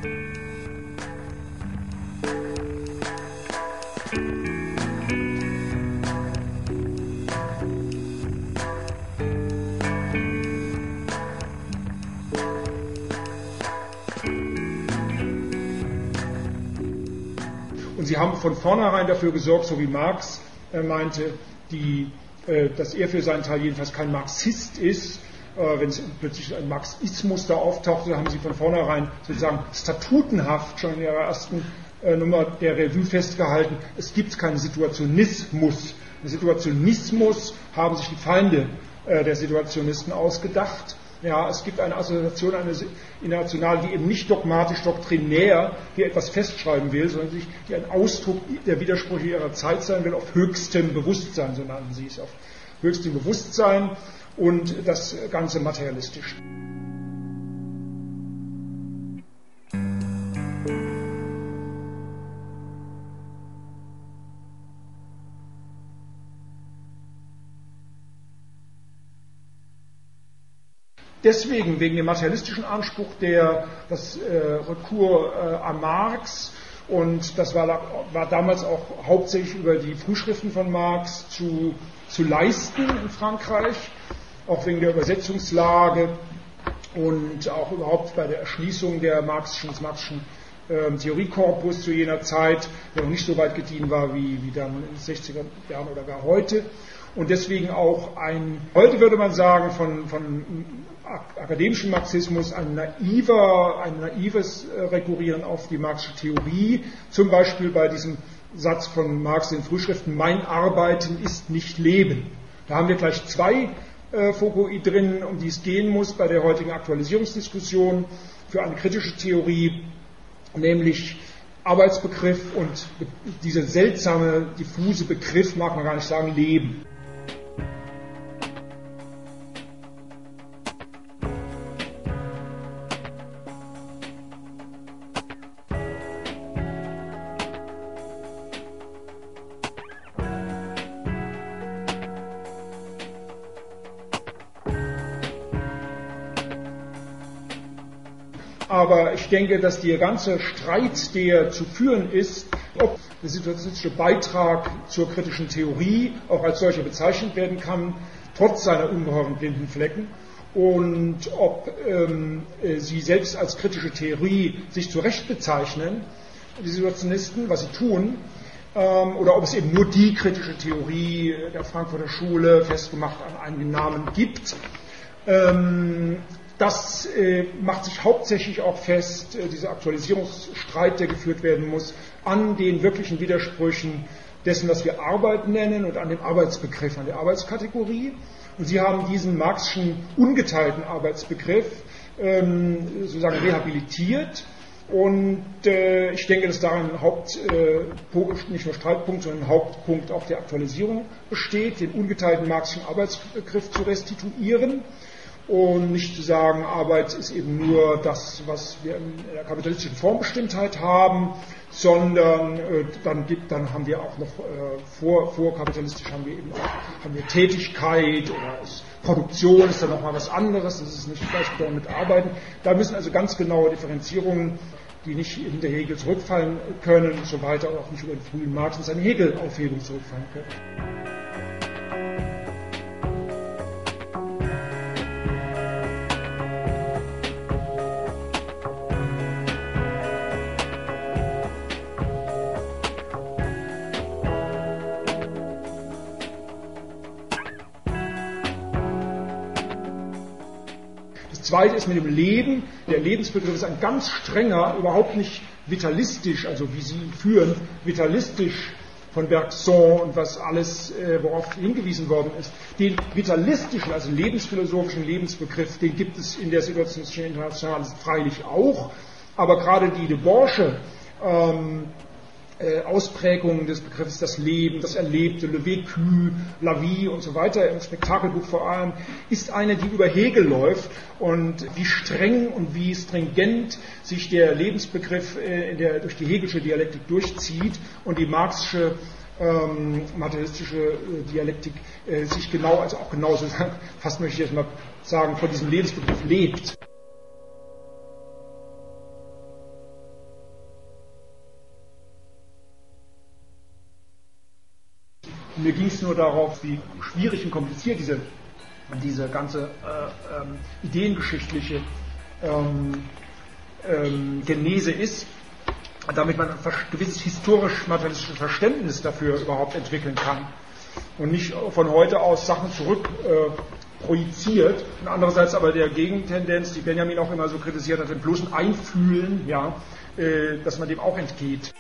Und sie haben von vornherein dafür gesorgt, so wie Marx äh, meinte, die dass er für seinen Teil jedenfalls kein Marxist ist. Wenn es plötzlich ein Marxismus da auftauchte, haben sie von vornherein sozusagen statutenhaft schon in ihrer ersten Nummer der Revue festgehalten, es gibt keinen Situationismus. Den Situationismus haben sich die Feinde der Situationisten ausgedacht. Ja, es gibt eine Assoziation, eine internationale, die eben nicht dogmatisch, doktrinär hier etwas festschreiben will, sondern sich, die ein Ausdruck der Widersprüche ihrer Zeit sein will, auf höchstem Bewusstsein, so nannten sie es, auf höchst im Bewusstsein und das Ganze materialistisch. Deswegen, wegen dem materialistischen Anspruch, der das äh, Recours äh, à Marx, und das war, war damals auch hauptsächlich über die Frühschriften von Marx zu, zu leisten in Frankreich, auch wegen der Übersetzungslage und auch überhaupt bei der Erschließung der marxischen, des marxischen äh, Theoriekorpus zu jener Zeit, der noch nicht so weit gediehen war wie, wie dann in den sechziger Jahren oder gar heute. Und deswegen auch ein, heute würde man sagen, von, von akademischem Marxismus ein naiver, ein naives Rekurrieren auf die marxische Theorie, zum Beispiel bei diesem Satz von Marx in den Frühschriften, mein Arbeiten ist nicht Leben. Da haben wir gleich zwei äh, Fokui drin, um die es gehen muss bei der heutigen Aktualisierungsdiskussion für eine kritische Theorie, nämlich Arbeitsbegriff und dieser seltsame, diffuse Begriff, mag man gar nicht sagen, Leben. Aber ich denke, dass der ganze Streit, der zu führen ist, ob der situationistische Beitrag zur kritischen Theorie auch als solcher bezeichnet werden kann, trotz seiner ungeheuren blinden Flecken, und ob ähm, sie selbst als kritische Theorie sich zu Recht bezeichnen, die Situationisten, was sie tun, ähm, oder ob es eben nur die kritische Theorie der Frankfurter Schule, festgemacht an einigen Namen, gibt. Ähm, Das äh, macht sich hauptsächlich auch fest, äh, dieser Aktualisierungsstreit, der geführt werden muss, an den wirklichen Widersprüchen dessen, was wir Arbeit nennen, und an dem Arbeitsbegriff, an der Arbeitskategorie. Und Sie haben diesen marxischen ungeteilten Arbeitsbegriff ähm, sozusagen rehabilitiert. Und äh, ich denke, dass darin ein Hauptpunkt, äh, nicht nur Streitpunkt, sondern ein Hauptpunkt auch der Aktualisierung besteht, den ungeteilten marxischen Arbeitsbegriff zu restituieren. Und nicht zu sagen, Arbeit ist eben nur das, was wir in der kapitalistischen Formbestimmtheit haben, sondern äh, dann, gibt, dann haben wir auch noch äh, vor, vorkapitalistisch haben wir eben auch haben wir Tätigkeit, oder ist, Produktion ist dann nochmal was anderes, das ist nicht gleichbedeutend mit Arbeiten. Da müssen also ganz genaue Differenzierungen, die nicht hinter Hegel zurückfallen können und so weiter, und auch nicht über den frühen Marx und seine Hegel-Aufhebung zurückfallen können. Das Zweite ist mit dem Leben. Der Lebensbegriff ist ein ganz strenger, überhaupt nicht vitalistisch, also wie Sie ihn führen, vitalistisch von Bergson und was alles, worauf hingewiesen worden ist. Den vitalistischen, also lebensphilosophischen Lebensbegriff, den gibt es in der Situationistischen Internationale freilich auch, aber gerade die Debauche ähm, Ausprägungen des Begriffs das Leben, das Erlebte, le vécu, la vie und so weiter, im Spektakelbuch vor allem, ist eine, die über Hegel läuft, und wie streng und wie stringent sich der Lebensbegriff in der, durch die hegelische Dialektik durchzieht und die marxische ähm, materialistische Dialektik äh, sich genau, also auch genauso, fast möchte ich jetzt mal sagen, von diesem Lebensbegriff lebt. Mir ging es nur darauf, wie schwierig und kompliziert diese, diese ganze äh, ähm, ideengeschichtliche ähm, ähm, Genese ist, damit man ein gewisses historisch-materialistisches Verständnis dafür überhaupt entwickeln kann und nicht von heute aus Sachen zurück äh, projiziert. Und andererseits aber der Gegentendenz, die Benjamin auch immer so kritisiert hat, dem bloßen Einfühlen, ja, äh, dass man dem auch entgeht.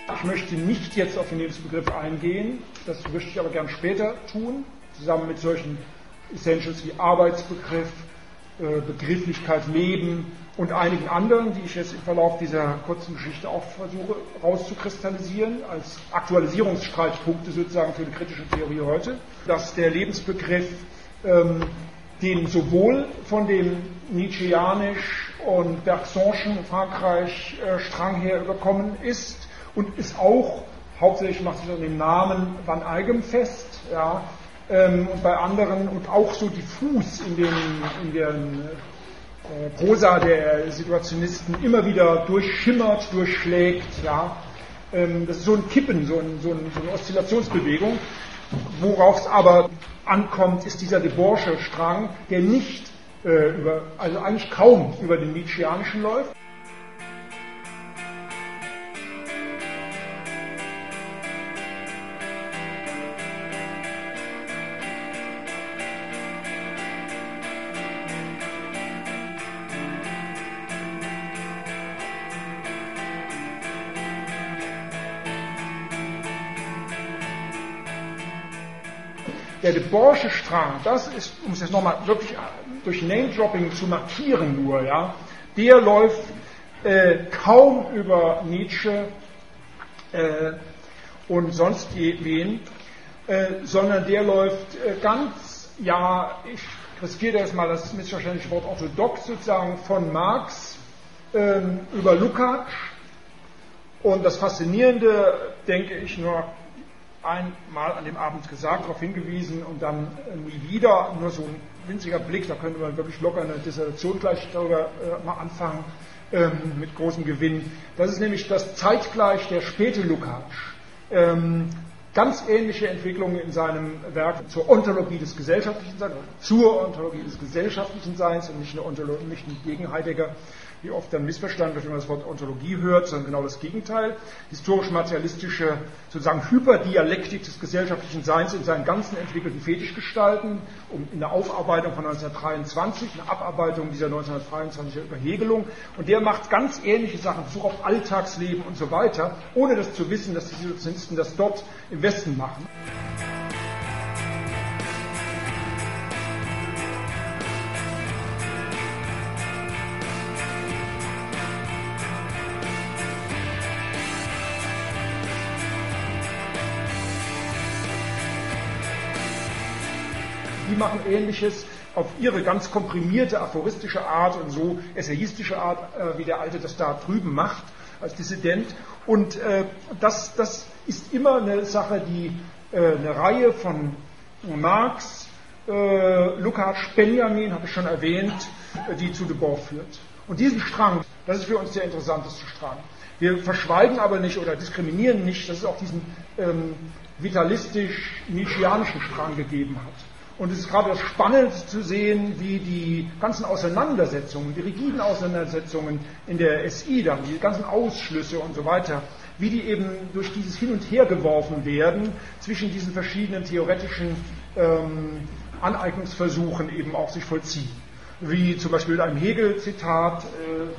Ich möchte nicht jetzt auf den Lebensbegriff eingehen, das möchte ich aber gern später tun, zusammen mit solchen Essentials wie Arbeitsbegriff, äh, Begrifflichkeit, Leben und einigen anderen, die ich jetzt im Verlauf dieser kurzen Geschichte auch versuche rauszukristallisieren, als Aktualisierungsstreitpunkte sozusagen für die kritische Theorie heute, dass der Lebensbegriff ähm, den sowohl von dem Nietzscheanisch und Bergsonschen in Frankreich äh, Strang her überkommen ist und ist auch, hauptsächlich macht sich an dem Namen Van Eyck fest, ja, ähm, und bei anderen und auch so diffus in den, in den äh, Prosa der Situationisten immer wieder durchschimmert, durchschlägt, ja. Ähm, das ist so ein Kippen, so, ein, so, ein, so eine Oszillationsbewegung. Worauf es aber ankommt, ist dieser Debauche Strang, der nicht äh, über, also eigentlich kaum über den Nietzscheanischen läuft. Der Debauche Strang, das ist, um es jetzt nochmal wirklich durch Name-Dropping zu markieren nur, ja, der läuft äh, kaum über Nietzsche äh, und sonst wen, äh, sondern der läuft äh, ganz, ja, ich riskiere jetzt mal das missverständliche Wort orthodox sozusagen, von Marx äh, über Lukács. Und das Faszinierende, denke ich, nur einmal an dem Abend gesagt, darauf hingewiesen und dann nie wieder, nur so ein winziger Blick, da könnte man wirklich locker eine Dissertation gleich darüber äh, mal anfangen, ähm, mit großem Gewinn. Das ist nämlich das zeitgleich der späte Lukács ähm, ganz ähnliche Entwicklungen in seinem Werk zur Ontologie des gesellschaftlichen Seins, zur Ontologie des gesellschaftlichen Seins und nicht eine Ontologie, nicht ein gegen Heidegger, wie oft dann missverstanden wird, wenn man das Wort Ontologie hört, sondern genau das Gegenteil. Historisch-materialistische, sozusagen Hyperdialektik des gesellschaftlichen Seins in seinen ganzen entwickelten Fetischgestalten, um in der Aufarbeitung von neunzehnhundertdreiundzwanzig, eine Abarbeitung dieser neunzehnhundertdreiundzwanziger Überhegelung. Und der macht ganz ähnliche Sachen, Besuch auf Alltagsleben und so weiter, ohne das zu wissen, dass die Situationisten das dort im Westen machen. Die machen Ähnliches auf ihre ganz komprimierte, aphoristische Art und so essayistische Art, äh, wie der Alte das da drüben macht, als Dissident. Und äh, das, das ist immer eine Sache, die äh, eine Reihe von Marx, äh, Lukács, Benjamin, habe ich schon erwähnt, äh, die zu Debord führt. Und diesen Strang, das ist für uns der interessanteste Strang. Wir verschweigen aber nicht oder diskriminieren nicht, dass es auch diesen ähm, vitalistisch-nietzscheanischen Strang gegeben hat. Und es ist gerade das Spannende zu sehen, wie die ganzen Auseinandersetzungen, die rigiden Auseinandersetzungen in der S I dann, die ganzen Ausschlüsse und so weiter, wie die eben durch dieses Hin und Her geworfen werden werden, diesen verschiedenen theoretischen ähm, Aneignungsversuchen eben auch sich vollziehen. Wie zum Beispiel in einem Hegel-Zitat, äh,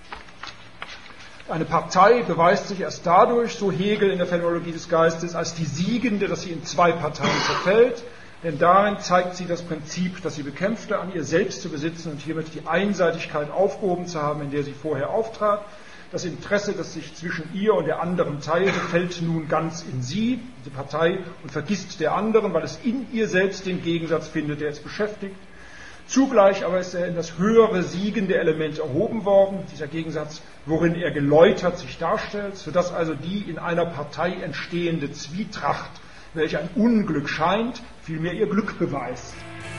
eine Partei beweist sich erst dadurch, so Hegel in der Phänomenologie des Geistes, als die siegende, dass sie in zwei Parteien zerfällt. Denn darin zeigt sie das Prinzip, das sie bekämpfte, an ihr selbst zu besitzen und hiermit die Einseitigkeit aufgehoben zu haben, in der sie vorher auftrat. Das Interesse, das sich zwischen ihr und der anderen teilte, fällt nun ganz in sie, die Partei, und vergisst der anderen, weil es in ihr selbst den Gegensatz findet, der es beschäftigt. Zugleich aber ist er in das höhere, siegende Element erhoben worden, dieser Gegensatz, worin er geläutert sich darstellt, sodass also die in einer Partei entstehende Zwietracht, welche ein Unglück scheint, vielmehr ihr Glück beweist.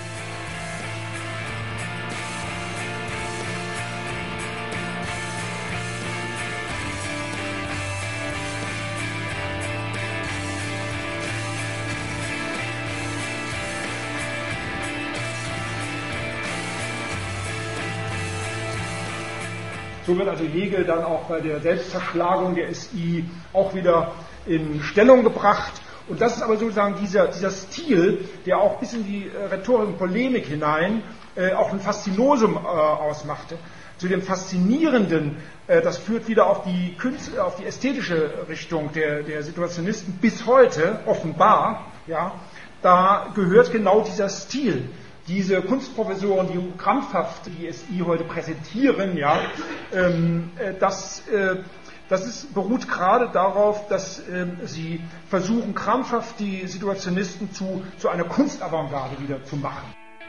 So wird also Hegel dann auch bei der Selbstzerschlagung der S I auch wieder in Stellung gebracht. Und das ist aber sozusagen dieser, dieser Stil, der auch bis in die äh, Rhetorik und Polemik hinein äh, auch ein Faszinosum äh, ausmachte. Zu dem Faszinierenden, äh, das führt wieder auf die, Künst, auf die ästhetische Richtung der, der Situationisten bis heute, offenbar, ja, da gehört genau dieser Stil. Diese Kunstprofessoren, die krampfhaft die S I heute präsentieren, ja, ähm, äh, das... Äh, Das ist, beruht gerade darauf, dass ähm, sie versuchen, krampfhaft die Situationisten zu, zu einer Kunstavantgarde wieder zu machen.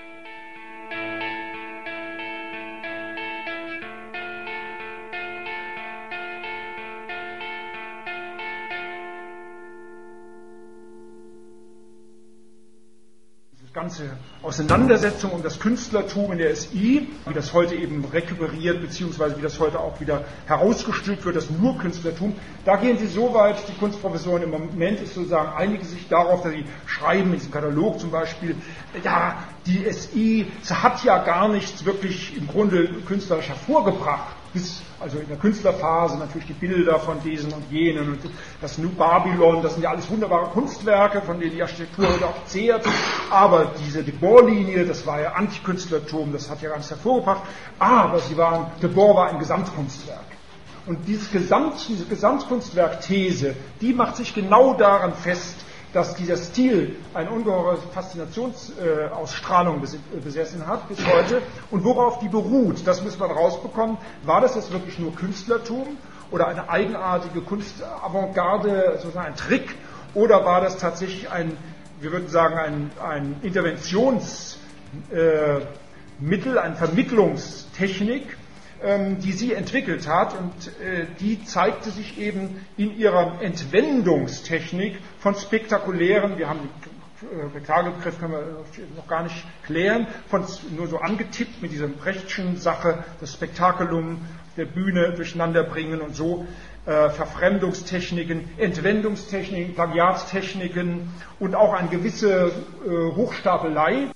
Ganze Auseinandersetzung um das Künstlertum in der S I, wie das heute eben rekuperiert, beziehungsweise wie das heute auch wieder herausgestülpt wird, das nur Künstlertum, da gehen sie so weit, die Kunstprofessoren im Moment ist sozusagen, einigen sich darauf, dass sie schreiben, in diesem Katalog zum Beispiel, ja, die S I hat ja gar nichts wirklich im Grunde künstlerisch hervorgebracht, bis, also in der Künstlerphase natürlich die Bilder von diesen und jenen und das New Babylon, das sind ja alles wunderbare Kunstwerke, von denen die Architektur heute auch zehrt, aber diese Debord-Linie, das war ja Antikünstlertum, das hat ja gar nichts hervorgebracht, aber sie waren, Debord war ein Gesamtkunstwerk. Und dieses Gesamt, diese Gesamtkunstwerk-These, die macht sich genau daran fest, dass dieser Stil eine ungeheure Faszinationsausstrahlung äh, besessen hat bis heute. Und worauf die beruht, das muss man rausbekommen. War das jetzt wirklich nur Künstlertum oder eine eigenartige Kunstavantgarde, sozusagen ein Trick? Oder war das tatsächlich ein, wir würden sagen, ein, ein Interventionsmittel, äh, eine Vermittlungstechnik, die sie entwickelt hat, und äh, die zeigte sich eben in ihrer Entwendungstechnik von spektakulären, wir haben den Beklagebegriff können wir noch gar nicht klären, von, nur so angetippt mit dieser Brechtschen Sache, das Spektakulum der Bühne durcheinander bringen und so, äh, Verfremdungstechniken, Entwendungstechniken, Plagiatstechniken und auch eine gewisse äh, Hochstapelei.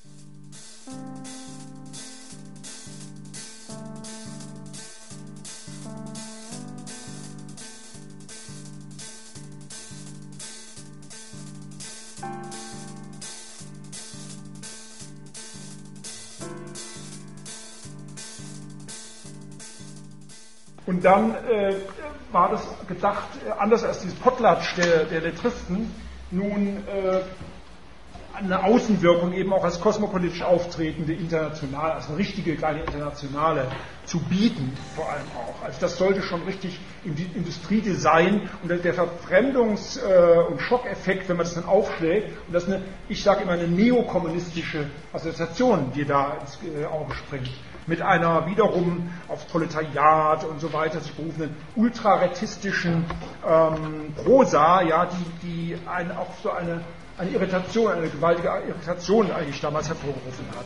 Und dann äh, war das gedacht, äh, anders als dieses Potlatsch der, der Lettristen, nun äh, eine Außenwirkung eben auch als kosmopolitisch auftretende Internationale, als eine richtige kleine Internationale zu bieten, vor allem auch. Also das sollte schon richtig im Industriedesign und der Verfremdungs- äh, und Schockeffekt, wenn man das dann aufschlägt, und das ist eine, ich sage immer, eine neokommunistische Assoziation, die da ins äh, Auge springt, mit einer wiederum aufs Proletariat und so weiter sich berufenen ultrarettistischen ähm, Prosa, ja, die, die ein, auch so eine, eine Irritation, eine gewaltige Irritation eigentlich damals hervorgerufen hat.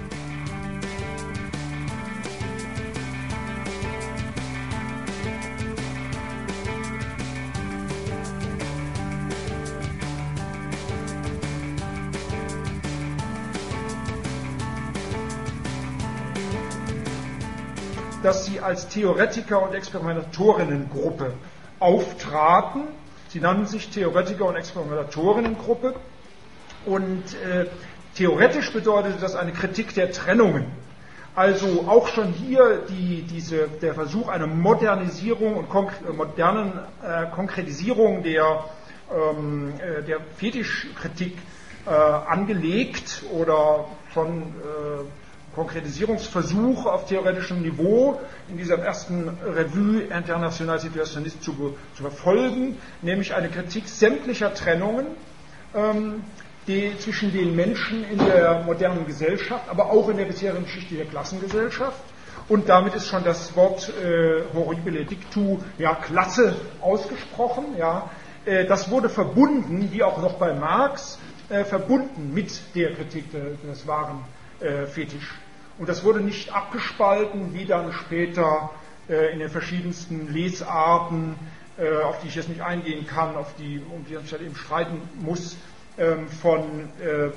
Dass sie als Theoretiker und Experimentatorinnengruppe auftraten. Sie nannten sich Theoretiker und Experimentatorinnengruppe. Und äh, theoretisch bedeutete das eine Kritik der Trennungen. Also auch schon hier die, diese, der Versuch einer Modernisierung und konk- modernen äh, Konkretisierung der, ähm, äh, der Fetischkritik äh, angelegt oder schon äh, Konkretisierungsversuch auf theoretischem Niveau in dieser ersten Revue International Situationniste zu, zu verfolgen, nämlich eine Kritik sämtlicher Trennungen ähm, die, zwischen den Menschen in der modernen Gesellschaft, aber auch in der bisherigen Geschichte der Klassengesellschaft. Und damit ist schon das Wort äh, horribile dictu, ja, Klasse ausgesprochen. Ja. Äh, das wurde verbunden, wie auch noch bei Marx, äh, verbunden mit der Kritik de, des wahren äh, Fetisch. Und das wurde nicht abgespalten, wie dann später äh, in den verschiedensten Lesarten, äh, auf die ich jetzt nicht eingehen kann, auf die, um die ich halt eben streiten muss, ähm, von äh,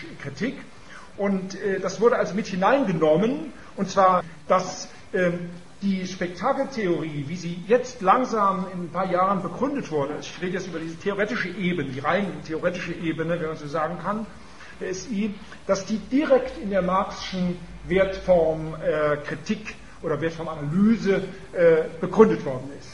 Fetischkritik. Und äh, das wurde also mit hineingenommen, und zwar, dass äh, die Spektakeltheorie, wie sie jetzt langsam in ein paar Jahren begründet wurde, ich rede jetzt über diese theoretische Ebene, die rein theoretische Ebene, wenn man so sagen kann, der S I, dass die direkt in der Marxischen Wertformkritik äh, oder Wertformanalyse äh, begründet worden ist.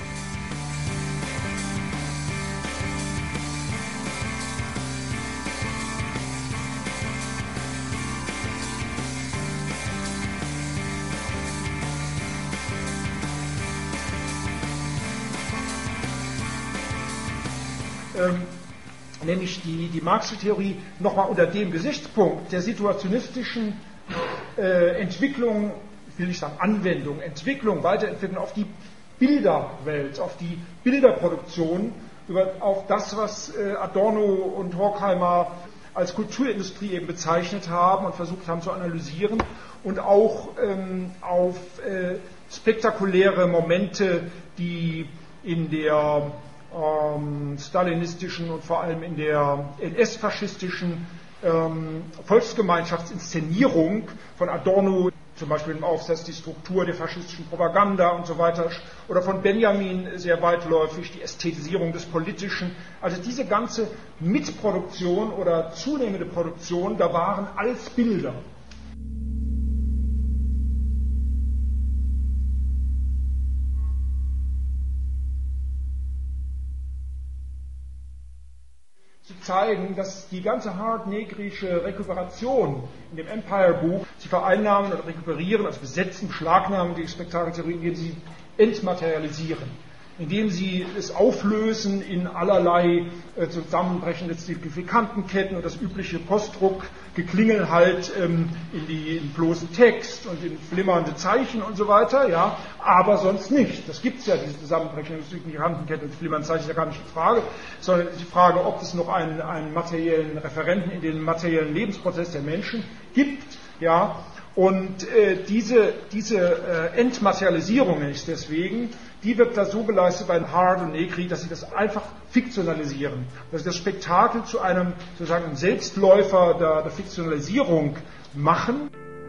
Ähm, nämlich die, die Marxische Theorie nochmal unter dem Gesichtspunkt der situationistischen äh, Entwicklung, ich will nicht sagen Anwendung, Entwicklung, Weiterentwicklung auf die Bilderwelt, auf die Bilderproduktion, über, auf das, was äh, Adorno und Horkheimer als Kulturindustrie eben bezeichnet haben und versucht haben zu analysieren und auch ähm, auf äh, spektakuläre Momente, die in der ähm, stalinistischen und vor allem in der N S-faschistischen ähm, Volksgemeinschaftsinszenierung von Adorno, zum Beispiel im Aufsatz Die Struktur der faschistischen Propaganda und so weiter, oder von Benjamin sehr weitläufig, die Ästhetisierung des Politischen. Also diese ganze Mitproduktion oder zunehmende Produktion der Waren als Bilder. Zu zeigen, dass die ganze hard-negrische Rekuperation in dem Empire-Buch, sie vereinnahmen oder rekuperieren, also besetzen, beschlagnahmen die Spektakeltheorie, indem sie entmaterialisieren, indem sie es auflösen in allerlei äh, zusammenbrechende Signifikantenketten und das übliche Postdruckgeklingel halt ähm, in, die, in bloßen Text und in flimmernde Zeichen und so weiter, ja, aber sonst nicht. Das gibt es ja, diese zusammenbrechenden Signifikantenketten und flimmernde Zeichen, ist ja gar nicht die Frage, sondern die Frage, ob es noch einen, einen materiellen Referenten in den materiellen Lebensprozess der Menschen gibt, ja, und äh, diese, diese äh, Entmaterialisierung, nenne ich es deswegen, die wird da so geleistet bei Hard und Negri, dass sie das einfach fiktionalisieren. Dass sie das Spektakel zu einem sozusagen Selbstläufer der, der Fiktionalisierung machen.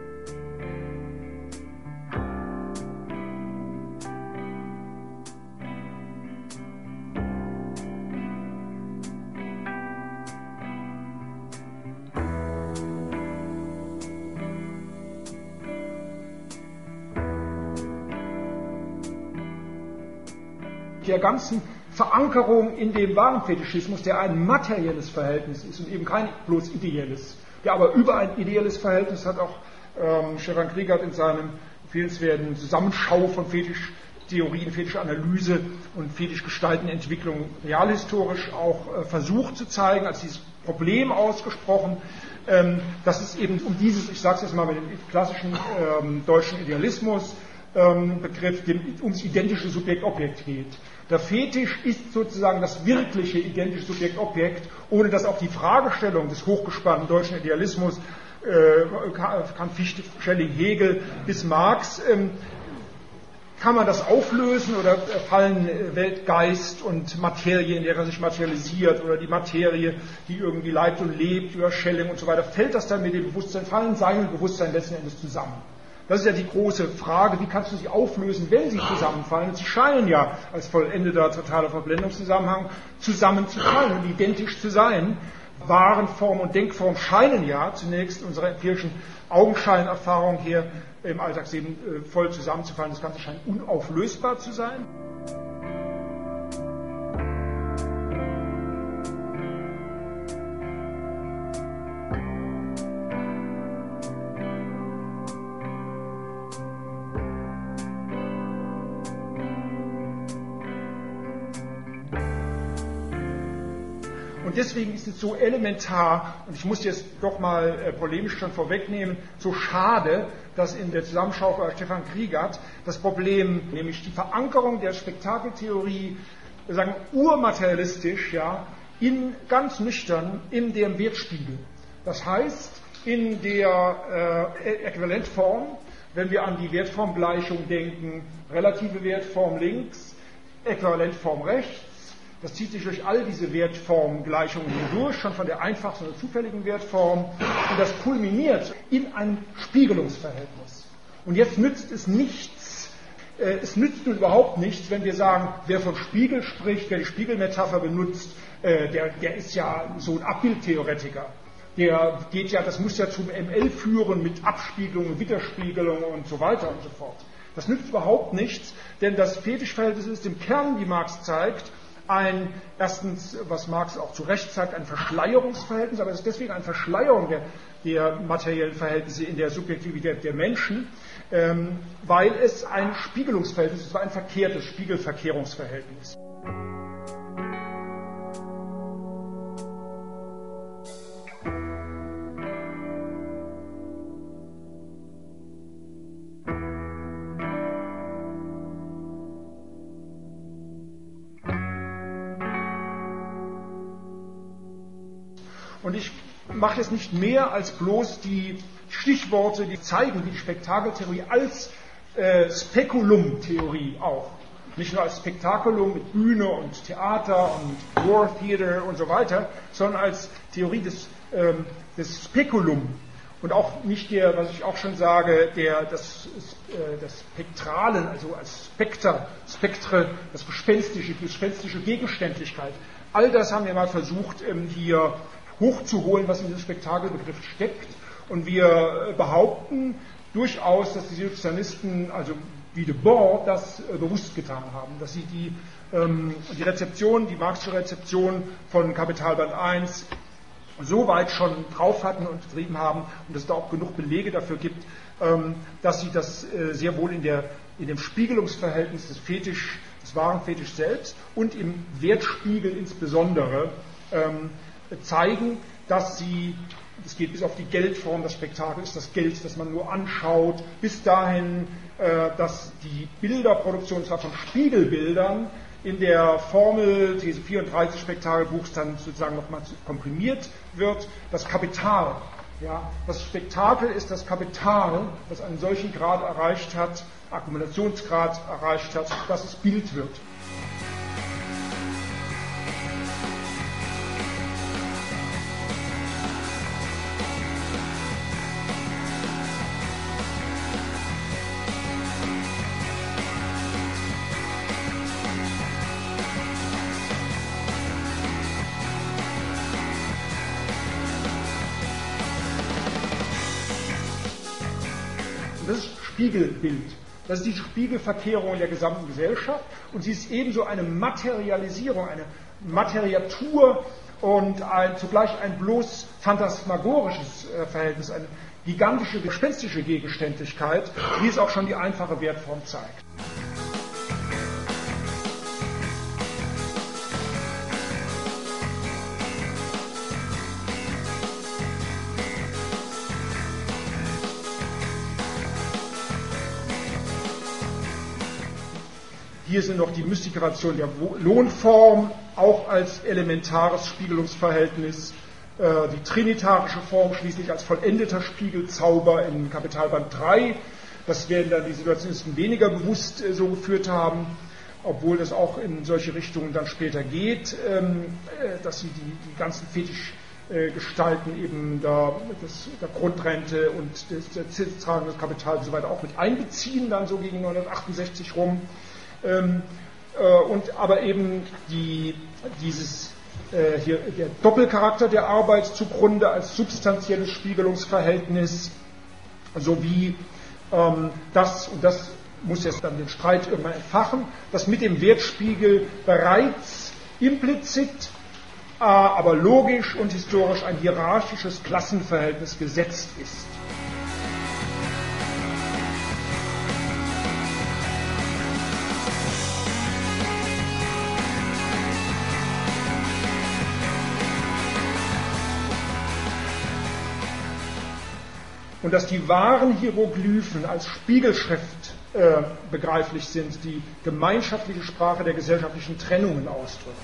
Der ganzen Verankerung in dem Warenfetischismus, der ein materielles Verhältnis ist und eben kein bloß ideelles, der aber über ein ideelles Verhältnis hat auch ähm, Stefan Kriegert in seinem empfehlenswerten Zusammenschau von Fetischtheorien, Fetischanalyse und Fetischgestaltenentwicklung realhistorisch auch äh, versucht zu zeigen, als dieses Problem ausgesprochen, ähm, dass es eben um dieses, ich sage es jetzt mal mit dem klassischen ähm, deutschen Idealismus, ähm, Begriff, dem, ums identische Subjekt-Objekt geht. Der Fetisch ist sozusagen das wirkliche identische Subjekt-Objekt, ohne dass auch die Fragestellung des hochgespannten deutschen Idealismus, äh, Kant, Fichte, Schelling, Hegel bis Marx, ähm, kann man das auflösen oder fallen Weltgeist und Materie, in der er sich materialisiert, oder die Materie, die irgendwie lebt und lebt, über Schelling und so weiter, fällt das dann mit dem Bewusstsein, fallen Sein und Bewusstsein letzten Endes zusammen? Das ist ja die große Frage, wie kannst du sie auflösen, wenn sie zusammenfallen? Und sie scheinen ja als vollendeter totaler Verblendungszusammenhang zusammenzufallen und identisch zu sein. Warenform und Denkform scheinen ja zunächst unserer empirischen Augenscheinerfahrung hier im Alltagsleben voll zusammenzufallen. Das Ganze scheint unauflösbar zu sein. Und deswegen ist es so elementar, und ich muss jetzt doch mal äh, polemisch schon vorwegnehmen, so schade, dass in der Zusammenschau von Stefan Kriegert das Problem, nämlich die Verankerung der Spektakeltheorie, sagen urmaterialistisch, ja, in, ganz nüchtern in dem Wertspiegel. Das heißt, in der äh, Äquivalentform, wenn wir an die Wertformgleichung denken, relative Wertform links, Äquivalentform rechts, das zieht sich durch all diese Wertformgleichungen hindurch, schon von der einfachsten oder zufälligen Wertform, und das kulminiert in einem Spiegelungsverhältnis. Und jetzt nützt es nichts, äh, es nützt nun überhaupt nichts, wenn wir sagen, wer von Spiegel spricht, wer die Spiegelmetapher benutzt, äh, der, der ist ja so ein Abbildtheoretiker. Der geht ja, das muss ja zum M L führen mit Abspiegelungen, Widerspiegelungen und so weiter und so fort. Das nützt überhaupt nichts, denn das Fetischverhältnis ist im Kern, wie Marx zeigt, ein, erstens, was Marx auch zu Recht sagt, ein Verschleierungsverhältnis, aber es ist deswegen eine Verschleierung der, der materiellen Verhältnisse in der Subjektivität der Menschen, ähm, weil es ein Spiegelungsverhältnis ist, ein verkehrtes Spiegelverkehrungsverhältnis. Und ich mache jetzt nicht mehr als bloß die Stichworte, die zeigen, wie die Spektakeltheorie als äh, Speculum-Theorie auch, nicht nur als Spektakulum mit Bühne und Theater und War Theater und so weiter, sondern als Theorie des, ähm, des Speculum und auch nicht der, was ich auch schon sage, der, das, äh, das Spektralen, also als Spekter, Spektre, das Gespenstische, die gespenstische Gegenständlichkeit. All das haben wir mal versucht, ähm, hier hochzuholen, was in diesem Spektakelbegriff steckt. Und wir behaupten durchaus, dass die Sozialisten, also wie de Bon, das äh, bewusst getan haben, dass sie die, ähm, die Rezeption, die Marxische Rezeption von Kapitalband eins so weit schon drauf hatten und betrieben haben und dass es da auch genug Belege dafür gibt, ähm, dass sie das äh, sehr wohl in, der, in dem Spiegelungsverhältnis des Fetisch, des wahren Fetisch selbst und im Wertspiegel insbesondere ähm, zeigen, dass sie, es geht bis auf die Geldform, das Spektakel ist das Geld, das man nur anschaut, bis dahin, äh, dass die Bilderproduktion, zwar von Spiegelbildern, in der Formel These vierunddreißig Spektakelbuchs dann sozusagen nochmal komprimiert wird, das Kapital. Ja, das Spektakel ist das Kapital, das einen solchen Grad erreicht hat, Akkumulationsgrad erreicht hat, dass es Bild wird. Das ist Spiegelbild. Das ist die Spiegelverkehrung der gesamten Gesellschaft und sie ist ebenso eine Materialisierung, eine Materiatur und ein, zugleich ein bloß phantasmagorisches äh, Verhältnis, eine gigantische, gespenstische Gegenständlichkeit, wie es auch schon die einfache Wertform zeigt. Hier sind noch die Mystifikationen der Lohnform, auch als elementares Spiegelungsverhältnis, äh, die trinitarische Form schließlich als vollendeter Spiegelzauber in Kapitalband drei. Das werden dann die Situationisten weniger bewusst äh, so geführt haben, obwohl das auch in solche Richtungen dann später geht, ähm, äh, dass sie die, die ganzen Fetischgestalten äh, eben da, das, der Grundrente und des, der Zinstragende des Kapitals und so weiter auch mit einbeziehen, dann so gegen neunzehnhundertachtundsechzig rum. Ähm, äh, und aber eben die, dieses, äh, hier, der Doppelcharakter der Arbeit zugrunde als substanzielles Spiegelungsverhältnis sowie ähm, das, und das muss jetzt dann den Streit irgendwann entfachen, dass mit dem Wertspiegel bereits implizit, äh, aber logisch und historisch ein hierarchisches Klassenverhältnis gesetzt ist. Und dass die wahren Hieroglyphen als Spiegelschrift äh, begreiflich sind, die gemeinschaftliche Sprache der gesellschaftlichen Trennungen ausdrücken.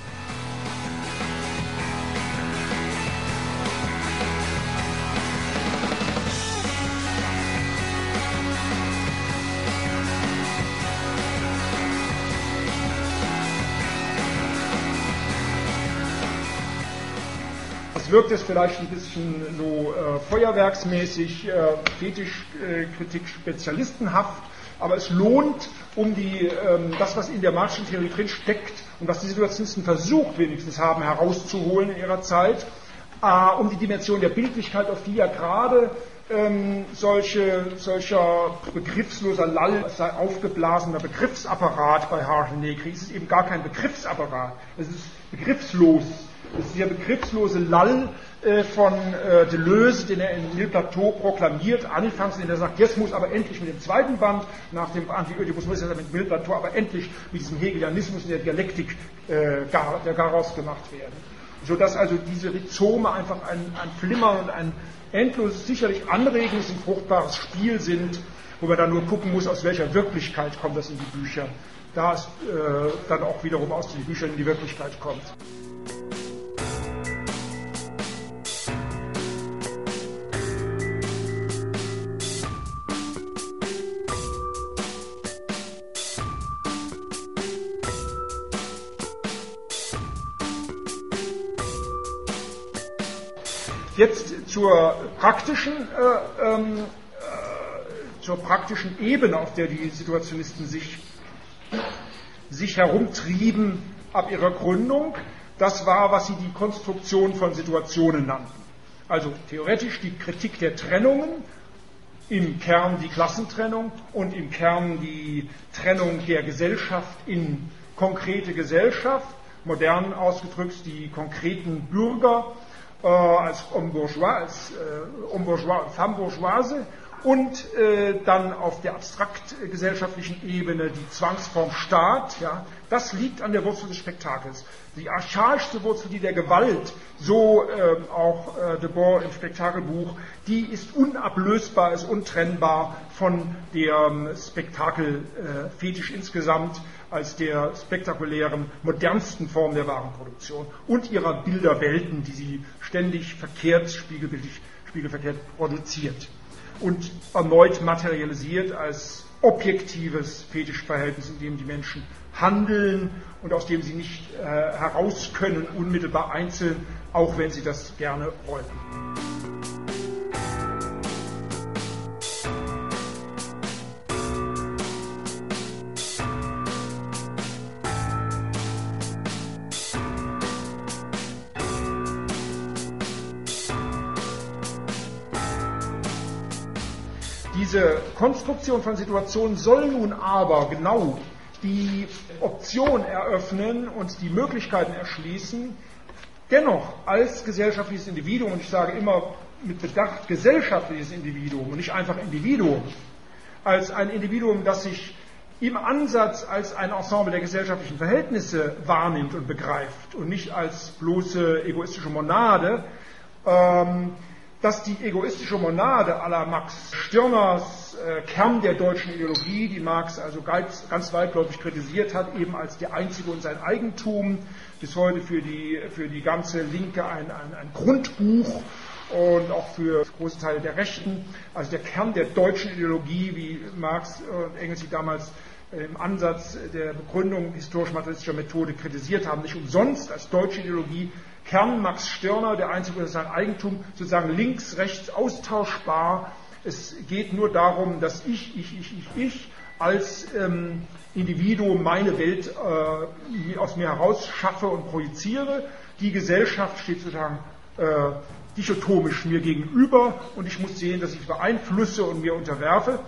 Wirkt es vielleicht ein bisschen so äh, feuerwerksmäßig, äh, Fetischkritik äh, spezialistenhaft, aber es lohnt, um die, ähm, das, was in der Marxischen Theorie drin steckt und was die Situationisten versucht wenigstens haben herauszuholen in ihrer Zeit, äh, um die Dimension der Bildlichkeit, auf die ja gerade ähm, solche, solcher begriffsloser Lall, sei aufgeblasener Begriffsapparat bei Harsh und Negri, es ist eben gar kein Begriffsapparat, es ist begriffslos. Das ist der begriffslose Lall äh, von äh, Deleuze, den er in Mille Plateau proklamiert, anfangs, in der er sagt, jetzt muss aber endlich mit dem zweiten Band, nach dem Anti-Ödipus muss er mit Mille Plateau aber endlich mit diesem Hegelianismus in der Dialektik äh, gar, der Garaus gemacht werden. Sodass also diese Rhizome einfach ein, ein Flimmern und ein endloses, sicherlich anregendes und fruchtbares Spiel sind, wo man dann nur gucken muss, aus welcher Wirklichkeit kommt das in die Bücher. Da es äh, dann auch wiederum aus den Büchern in die Wirklichkeit kommt. Jetzt zur praktischen, äh, ähm, äh, zur praktischen Ebene, auf der die Situationisten sich, sich herumtrieben ab ihrer Gründung. Das war, was sie die Konstruktion von Situationen nannten. Also theoretisch die Kritik der Trennungen, im Kern die Klassentrennung und im Kern die Trennung der Gesellschaft in konkrete Gesellschaft, modern ausgedrückt die konkreten Bürger, Äh, als Homme bourgeois, als äh, Homme bourgeois und Femme bourgeoise und äh, dann auf der abstrakt gesellschaftlichen Ebene die Zwangsform Staat, ja, das liegt an der Wurzel des Spektakels. Die archaischste Wurzel, die der Gewalt, so äh, auch äh, Debord im Spektakelbuch, die ist unablösbar, ist untrennbar von dem Spektakelfetisch äh, insgesamt, als der spektakulären, modernsten Form der Warenproduktion und ihrer Bilderwelten, die sie ständig verkehrt, spiegelbildlich, spiegelverkehrt produziert und erneut materialisiert als objektives Fetischverhältnis, in dem die Menschen handeln und aus dem sie nicht äh, heraus können, unmittelbar einzeln, auch wenn sie das gerne wollten. Diese Konstruktion von Situationen soll nun aber genau die Option eröffnen und die Möglichkeiten erschließen, dennoch als gesellschaftliches Individuum, und ich sage immer mit Bedacht gesellschaftliches Individuum und nicht einfach Individuum, als ein Individuum, das sich im Ansatz als ein Ensemble der gesellschaftlichen Verhältnisse wahrnimmt und begreift und nicht als bloße egoistische Monade, ähm, dass die egoistische Monade à la Max Stirners äh, Kern der deutschen Ideologie, die Marx also ganz, ganz weitläufig kritisiert hat, eben als der einzige und sein Eigentum, bis heute für die, für die ganze Linke ein, ein, ein Grundbuch und auch für große Teile der Rechten, also der Kern der deutschen Ideologie, wie Marx und Engels sie damals im Ansatz der Begründung historisch-materialistischer Methode kritisiert haben, nicht umsonst als deutsche Ideologie Kern Max Stirner, der einzige ist sein Eigentum, sozusagen links, rechts austauschbar. Es geht nur darum, dass ich, ich, ich, ich, ich als ähm, Individuum meine Welt äh, aus mir heraus schaffe und projiziere. Die Gesellschaft steht sozusagen äh, dichotomisch mir gegenüber und ich muss sehen, dass ich beeinflusse und mir unterwerfe.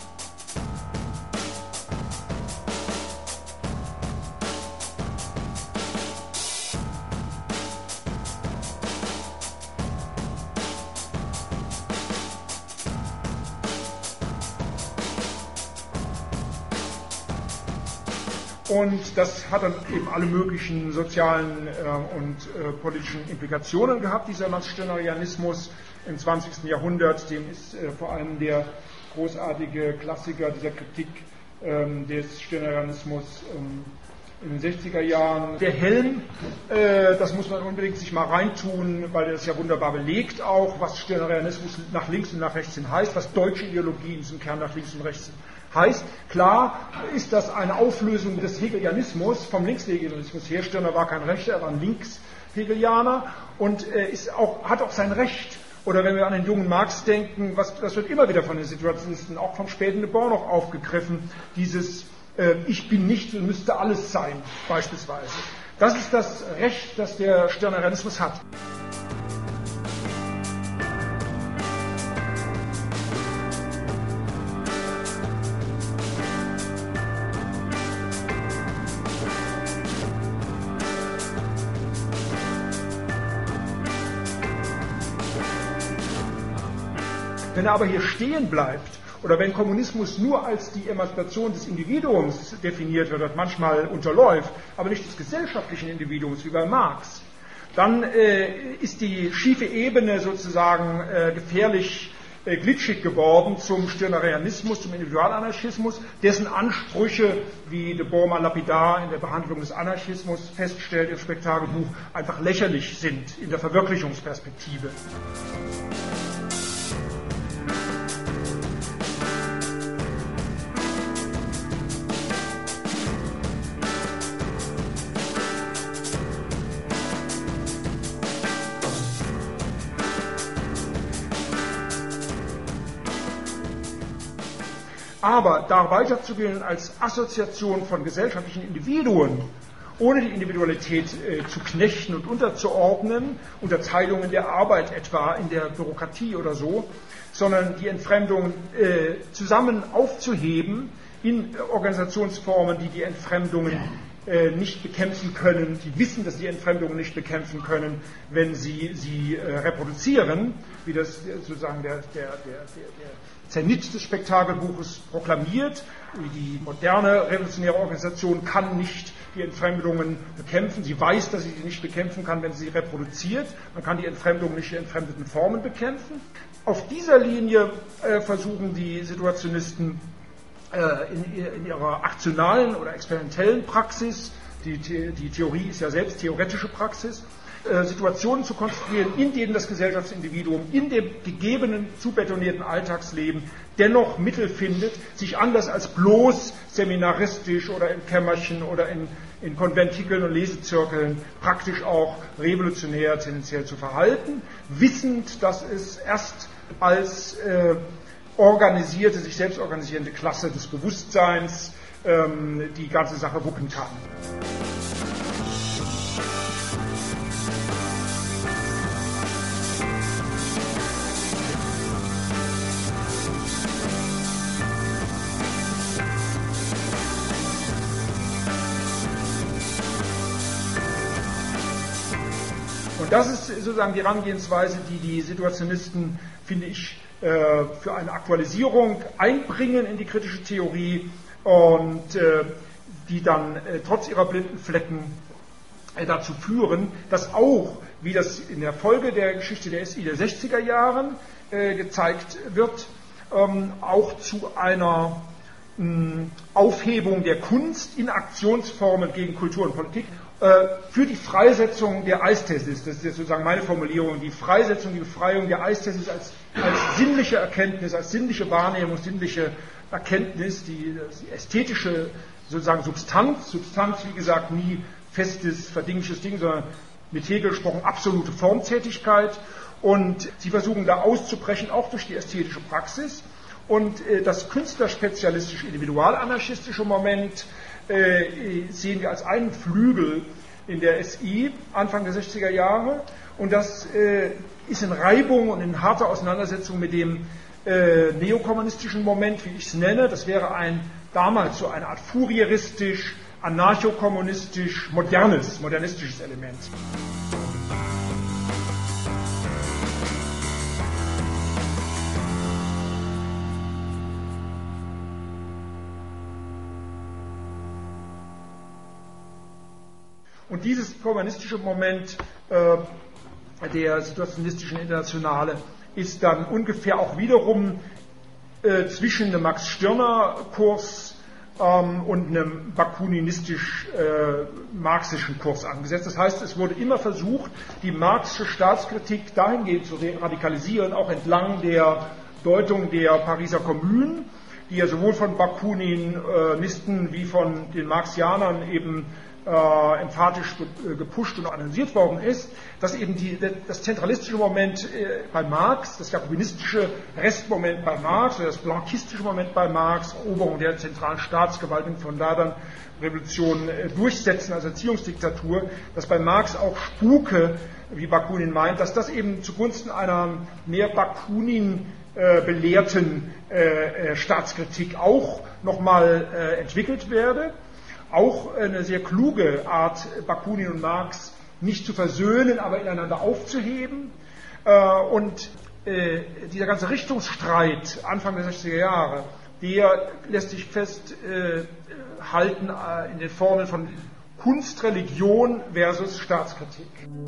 Und das hat dann eben alle möglichen sozialen äh, und äh, politischen Implikationen gehabt, dieser Max-Stirnerianismus im zwanzigsten Jahrhundert. Dem ist äh, vor allem der großartige Klassiker dieser Kritik ähm, des Stirnerianismus ähm, in den sechziger Jahren. Der Helm, äh, das muss man unbedingt sich mal reintun, weil er das ja wunderbar belegt auch, was Stirnerianismus nach links und nach rechts hin heißt, was deutsche Ideologien im Kern nach links und rechts hin heißt. Klar ist das eine Auflösung des Hegelianismus, vom Linkshegelianismus her. Stirner war kein Rechter, er war ein Linkshegelianer und äh, ist auch, hat auch sein Recht. Oder wenn wir an den jungen Marx denken, was, das wird immer wieder von den Situationisten, auch vom späten Le Bon noch aufgegriffen, dieses äh, Ich bin nichts und müsste alles sein, beispielsweise. Das ist das Recht, das der Stirnerianismus hat. Wenn er aber hier stehen bleibt, oder wenn Kommunismus nur als die Emanzipation des Individuums definiert wird und manchmal unterläuft, aber nicht des gesellschaftlichen Individuums wie bei Marx, dann äh, ist die schiefe Ebene sozusagen äh, gefährlich äh, glitschig geworden zum Stirnerianismus, zum Individualanarchismus, dessen Ansprüche, wie de Bourma lapidar in der Behandlung des Anarchismus feststellt im Spektakelbuch, einfach lächerlich sind in der Verwirklichungsperspektive. Aber da weiterzugehen als Assoziation von gesellschaftlichen Individuen, ohne die Individualität äh, zu knechten und unterzuordnen, Unterteilungen der Arbeit etwa in der Bürokratie oder so, sondern die Entfremdung äh, zusammen aufzuheben in äh, Organisationsformen, die die Entfremdungen äh, nicht bekämpfen können, die wissen, dass sie Entfremdungen nicht bekämpfen können, wenn sie sie äh, reproduzieren, wie das äh, sozusagen der, der, der, der, der Zenit des Spektakelbuches proklamiert. Die moderne revolutionäre Organisation kann nicht die Entfremdungen bekämpfen. Sie weiß, dass sie sie nicht bekämpfen kann, wenn sie sie reproduziert. Man kann die Entfremdung nicht in entfremdeten Formen bekämpfen. Auf dieser Linie äh, versuchen die Situationisten äh, in, in ihrer aktionalen oder experimentellen Praxis, die, die Theorie ist ja selbst theoretische Praxis, Situationen zu konstruieren, in denen das Gesellschaftsindividuum in dem gegebenen, zubetonierten Alltagsleben dennoch Mittel findet, sich anders als bloß seminaristisch oder im Kämmerchen oder in, in Konventikeln und Lesezirkeln praktisch auch revolutionär tendenziell zu verhalten, wissend, dass es erst als äh, organisierte, sich selbst organisierende Klasse des Bewusstseins ähm, die ganze Sache wuppen kann. Das ist sozusagen die Herangehensweise, die die Situationisten, finde ich, für eine Aktualisierung einbringen in die kritische Theorie und die dann trotz ihrer blinden Flecken dazu führen, dass auch, wie das in der Folge der Geschichte der S I der sechziger Jahren gezeigt wird, auch zu einer Aufhebung der Kunst in Aktionsformen gegen Kultur und Politik für die Freisetzung der Aisthesis, das ist jetzt sozusagen meine Formulierung, die Freisetzung, die Befreiung der Aisthesis als, als sinnliche Erkenntnis, als sinnliche Wahrnehmung, sinnliche Erkenntnis, die, die ästhetische sozusagen Substanz, Substanz, wie gesagt, nie festes, verdingliches Ding, sondern mit Hegel gesprochen absolute Formtätigkeit, und sie versuchen da auszubrechen, auch durch die ästhetische Praxis, und äh, das künstlerspezialistische, individualanarchistische Moment äh, sehen wir als einen Flügel in der S I Anfang der sechziger Jahre, und das äh, ist in Reibung und in harter Auseinandersetzung mit dem äh, neokommunistischen Moment, wie ich es nenne. Das wäre ein damals so eine Art fourieristisch, anarchokommunistisch, modernes, modernistisches Element. Und dieses kommunistische Moment äh, der situationistischen Internationale ist dann ungefähr auch wiederum äh, zwischen einem Max-Stirner-Kurs ähm, und einem bakuninistisch-marxischen äh, Kurs angesetzt. Das heißt, es wurde immer versucht, die marxische Staatskritik dahingehend zu radikalisieren, auch entlang der Deutung der Pariser Kommune, die ja sowohl von Bakuninisten wie von den Marxianern eben äh, emphatisch ge- gepusht und analysiert worden ist, dass eben die, das zentralistische Moment äh, bei Marx, das jakobinistische Restmoment bei Marx, oder das blankistische Moment bei Marx, Eroberung der zentralen Staatsgewalt und von da dann Revolution äh, durchsetzen als Erziehungsdiktatur, dass bei Marx auch spuke, wie Bakunin meint, dass das eben zugunsten einer mehr Bakunin äh, belehrten äh, äh, Staatskritik auch nochmal äh, entwickelt werde. Auch eine sehr kluge Art, Bakunin und Marx nicht zu versöhnen, aber ineinander aufzuheben. Und dieser ganze Richtungsstreit Anfang der sechziger Jahre, der lässt sich festhalten in den Formeln von Kunst, Religion versus Staatskritik.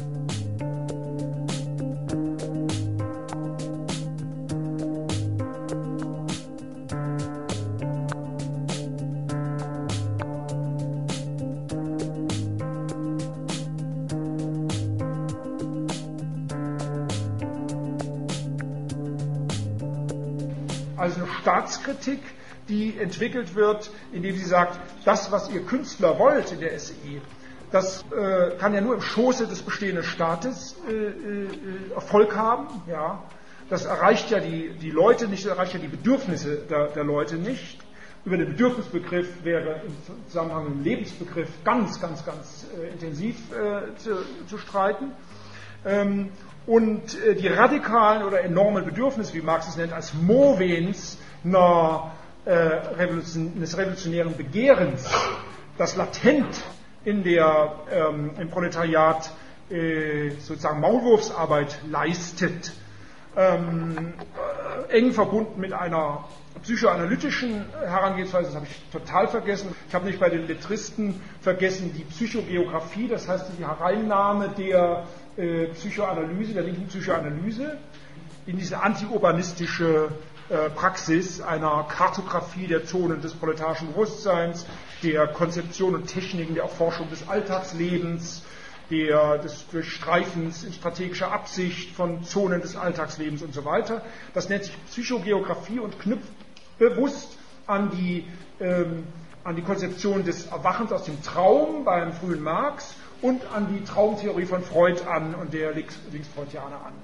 Also eine Staatskritik, die entwickelt wird, indem sie sagt, das, was ihr Künstler wollt in der S E, das äh, kann ja nur im Schoße des bestehenden Staates äh, äh, Erfolg haben. Ja. Das erreicht ja die, die Leute nicht, das erreicht ja die Bedürfnisse der, der Leute nicht. Über den Bedürfnisbegriff wäre im Zusammenhang mit dem Lebensbegriff ganz, ganz, ganz äh, intensiv äh, zu, zu streiten. Ähm, Und die radikalen oder enormen Bedürfnisse, wie Marx es nennt, als Movens einer, äh, Revolution, eines revolutionären Begehrens, das latent in der, ähm, im Proletariat äh, sozusagen Maulwurfsarbeit leistet, ähm, äh, eng verbunden mit einer psychoanalytischen Herangehensweise, das habe ich total vergessen. Ich habe nicht bei den Lettristen vergessen die Psychogeografie, das heißt die Hereinnahme der äh, Psychoanalyse, der linken Psychoanalyse in diese antiurbanistische äh, Praxis einer Kartografie der Zonen des proletarischen Bewusstseins, der Konzeption und Techniken der Erforschung des Alltagslebens, der, des Durchstreifens in strategischer Absicht von Zonen des Alltagslebens und so weiter. Das nennt sich Psychogeografie und knüpft bewusst an die, ähm, an die Konzeption des Erwachens aus dem Traum beim frühen Marx und an die Traumtheorie von Freud an und der Links, Linksfreudianer an.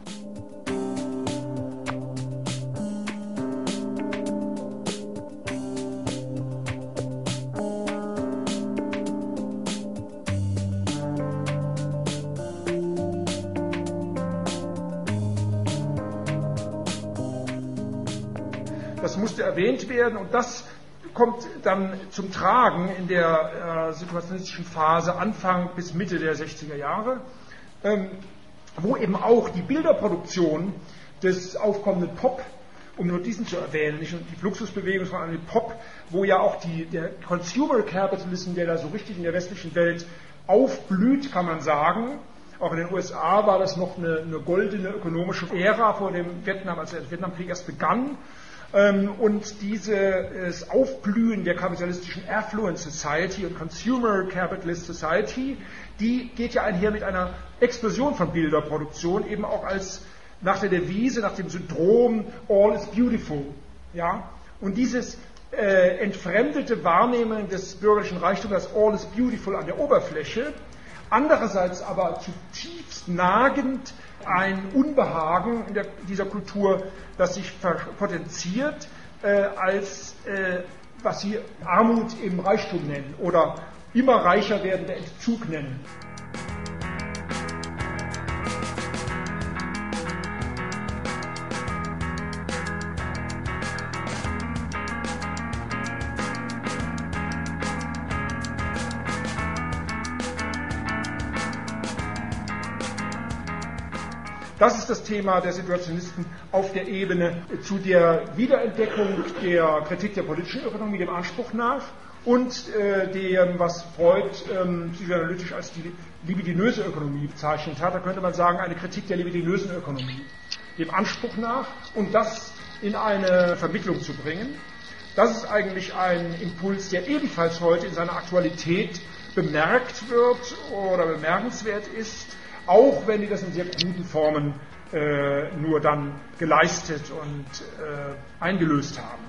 Das musste erwähnt werden und das kommt dann zum Tragen in der äh, situationistischen Phase Anfang bis Mitte der sechziger Jahre, ähm, wo eben auch die Bilderproduktion des aufkommenden Pop, um nur diesen zu erwähnen, nicht nur die Fluxusbewegung, sondern die Pop, wo ja auch die, der Consumer Capitalism, der da so richtig in der westlichen Welt aufblüht, kann man sagen. Auch in den U S A war das noch eine, eine goldene ökonomische Ära vor dem Vietnam, als der Vietnamkrieg erst begann. Und dieses Aufblühen der kapitalistischen Affluent Society und Consumer Capitalist Society, die geht ja einher mit einer Explosion von Bilderproduktion, eben auch als nach der Devise, nach dem Syndrom All is Beautiful. Ja? Und dieses äh, entfremdete Wahrnehmen des bürgerlichen Reichtums als All is Beautiful an der Oberfläche, andererseits aber zutiefst nagend ein Unbehagen in der, dieser Kultur, das sich potenziert äh, als, äh, was sie Armut im Reichtum nennen oder immer reicher werdender Entzug nennen. Das ist das Thema der Situationisten auf der Ebene zu der Wiederentdeckung der Kritik der politischen Ökonomie, dem Anspruch nach, und äh, dem, was Freud ähm, psychoanalytisch als die libidinöse Ökonomie bezeichnet hat. Da könnte man sagen, eine Kritik der libidinösen Ökonomie, dem Anspruch nach, und das in eine Vermittlung zu bringen. Das ist eigentlich ein Impuls, der ebenfalls heute in seiner Aktualität bemerkt wird oder bemerkenswert ist, auch wenn die das in sehr kruden Formen äh, nur dann geleistet und äh, eingelöst haben.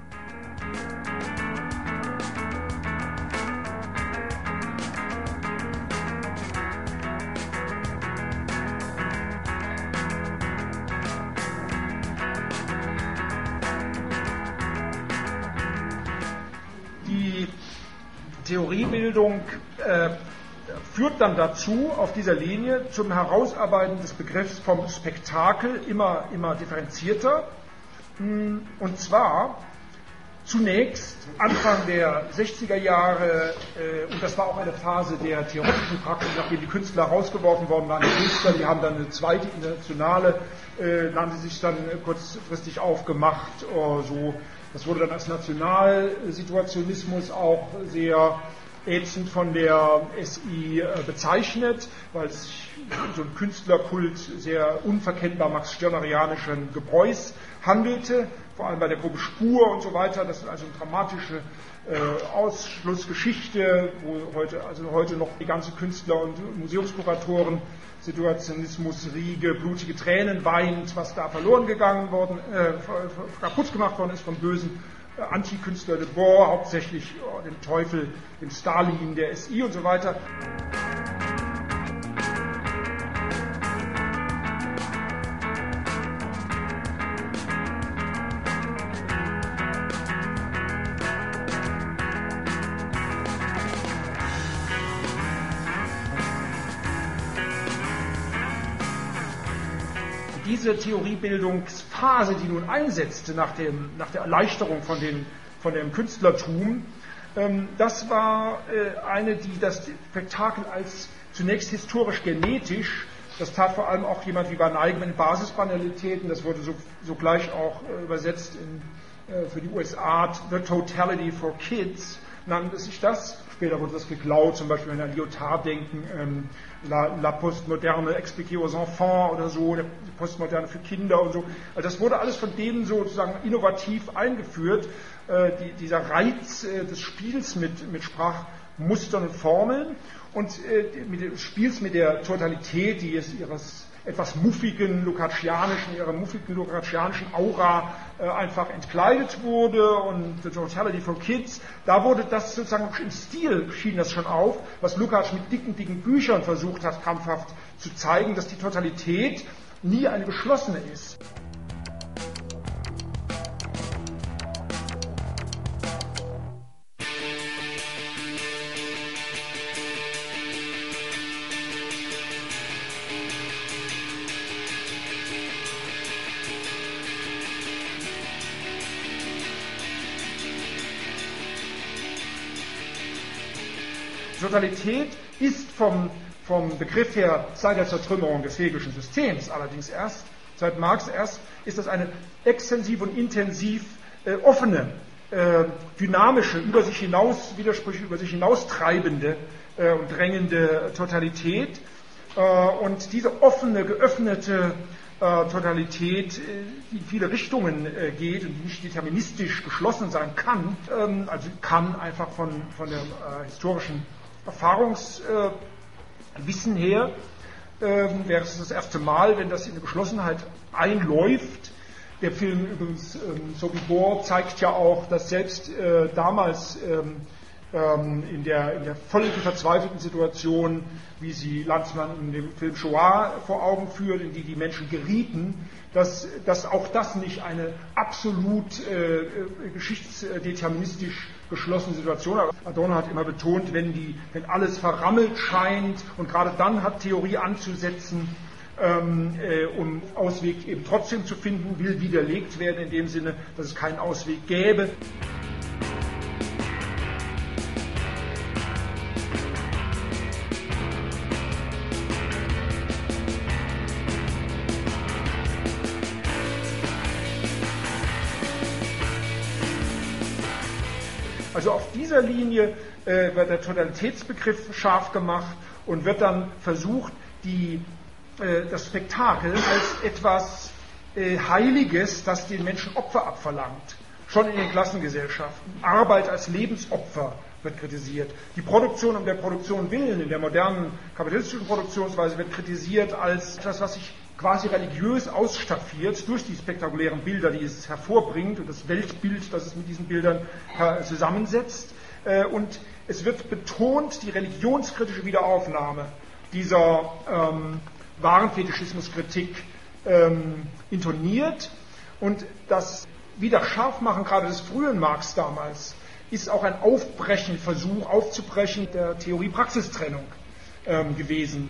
Theoriebildung äh, führt dann dazu, auf dieser Linie, zum Herausarbeiten des Begriffs vom Spektakel immer, immer differenzierter. Und zwar zunächst Anfang der sechziger Jahre, äh, und das war auch eine Phase der theoretischen Praxis, nachdem die Künstler rausgeworfen worden waren, die Künstler, die haben dann eine zweite internationale, äh, haben sie sich dann kurzfristig aufgemacht, äh, so, das wurde dann als Nationalsituationismus auch sehr ätzend von der S I äh, bezeichnet, weil es sich so ein Künstlerkult sehr unverkennbar max-stirnerianischen Gebräus handelte, vor allem bei der Gruppe Spur und so weiter. Das ist also eine dramatische äh, Ausschlussgeschichte, wo heute, also heute noch die ganzen Künstler und Museumskuratoren Situationismus, Riege, blutige Tränen weint, was da verloren gegangen worden, äh, kaputt gemacht worden ist vom bösen äh, Antikünstler de Boer, hauptsächlich oh, dem Teufel, dem Stalin, der S I und so weiter. Diese Theoriebildungsphase, die nun einsetzte nach, dem, nach der Erleichterung von, den, von dem Künstlertum, ähm, das war äh, eine, die das Spektakel als zunächst historisch-genetisch, das tat vor allem auch jemand wie Van Eyck in Basisbanalitäten, das wurde so, sogleich auch äh, übersetzt in, äh, für die U S A, The Totality for Kids, nannte sich das. Später wurde das geklaut, zum Beispiel wenn wir an Lyotard denken, ähm, La, La Postmoderne expliquée aux enfants oder so, der Postmoderne für Kinder und so. Also das wurde alles von denen sozusagen innovativ eingeführt. Äh, die, dieser Reiz äh, des Spiels mit, mit Sprachmustern und Formeln und äh, mit des Spiels mit der Totalität, die es ihres etwas muffigen Lukácsianischen, ihrer muffigen Lukácsianischen Aura äh, einfach entkleidet wurde und The Totality for Kids, da wurde das sozusagen im Stil, schien das schon auf, was Lukács mit dicken, dicken Büchern versucht hat, krampfhaft zu zeigen, dass die Totalität nie eine geschlossene ist. Totalität ist vom, vom Begriff her seit der Zertrümmerung des hegelischen Systems, allerdings erst, seit Marx erst, ist das eine extensiv und intensiv äh, offene, äh, dynamische, über sich hinaus, Widersprüche über sich hinaustreibende äh, und drängende Totalität. Äh, und diese offene, geöffnete äh, Totalität, äh, die in viele Richtungen äh, geht und die nicht deterministisch geschlossen sein kann, ähm, also kann einfach von, von der äh, historischen Erfahrungswissen äh, her, äh, wäre es das erste Mal, wenn das in eine Geschlossenheit einläuft. Der Film übrigens, ähm, Sobibor, zeigt ja auch, dass selbst äh, damals ähm, ähm, in, der, in der völlig verzweifelten Situation, wie sie Lanzmann in dem Film Shoah vor Augen führt, in die die Menschen gerieten, dass, dass auch das nicht eine absolut äh, geschichtsdeterministisch geschlossene Situation. Aber Adorno hat immer betont, wenn, die, wenn alles verrammelt scheint und gerade dann hat Theorie anzusetzen, ähm, äh, um Ausweg eben trotzdem zu finden, will widerlegt werden in dem Sinne, dass es keinen Ausweg gäbe. Also auf dieser Linie äh, wird der Totalitätsbegriff scharf gemacht und wird dann versucht, die, äh, das Spektakel als etwas äh, Heiliges, das den Menschen Opfer abverlangt, schon in den Klassengesellschaften. Arbeit als Lebensopfer wird kritisiert. Die Produktion um der Produktion willen in der modernen kapitalistischen Produktionsweise wird kritisiert als etwas, was sich quasi religiös ausstaffiert durch die spektakulären Bilder, die es hervorbringt und das Weltbild, das es mit diesen Bildern zusammensetzt. Und es wird betont die religionskritische Wiederaufnahme dieser ähm, Warenfetischismuskritik ähm, intoniert und das Wiederscharfmachen gerade des frühen Marx damals ist auch ein Aufbrechen, Versuch aufzubrechen der Theorie-Praxistrennung ähm, gewesen.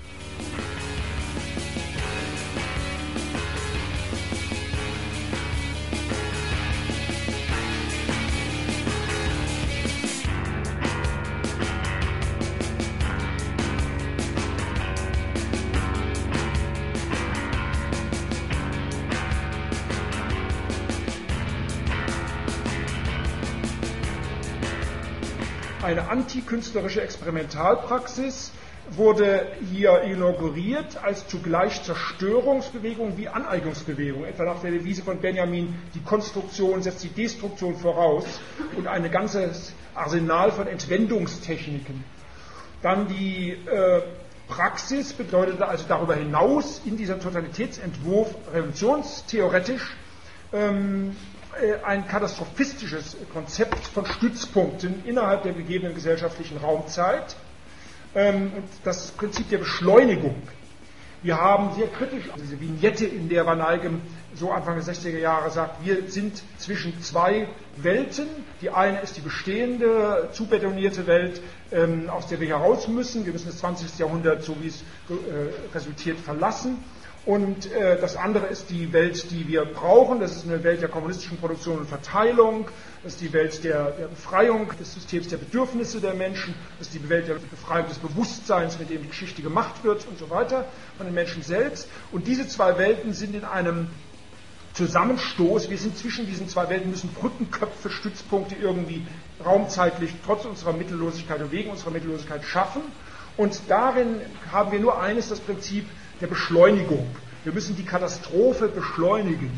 Eine antikünstlerische Experimentalpraxis wurde hier inauguriert als zugleich Zerstörungsbewegung wie Aneignungsbewegung. Etwa nach der Devise von Benjamin, die Konstruktion setzt die Destruktion voraus, und ein ganzes Arsenal von Entwendungstechniken. Dann die äh, Praxis bedeutete also darüber hinaus in diesem Totalitätsentwurf revolutionstheoretisch ähm, ein katastrophistisches Konzept von Stützpunkten innerhalb der gegebenen gesellschaftlichen Raumzeit ähm, und das Prinzip der Beschleunigung. Wir haben sehr kritisch diese Vignette, in der Van Eyck so Anfang der sechziger Jahre sagt, wir sind zwischen zwei Welten. Die eine ist die bestehende, zubetonierte Welt, ähm, aus der wir heraus müssen. Wir müssen das zwanzigste Jahrhundert, so wie es äh, resultiert, verlassen. Und äh, das andere ist die Welt, die wir brauchen. Das ist eine Welt der kommunistischen Produktion und Verteilung. Das ist die Welt der, der Befreiung des Systems der Bedürfnisse der Menschen. Das ist die Welt der Befreiung des Bewusstseins, mit dem die Geschichte gemacht wird und so weiter, von den Menschen selbst. Und diese zwei Welten sind in einem Zusammenstoß. Wir sind zwischen diesen zwei Welten, müssen Brückenköpfe, Stützpunkte irgendwie raumzeitlich trotz unserer Mittellosigkeit und wegen unserer Mittellosigkeit schaffen. Und darin haben wir nur eines, das Prinzip der Beschleunigung. Wir müssen die Katastrophe beschleunigen.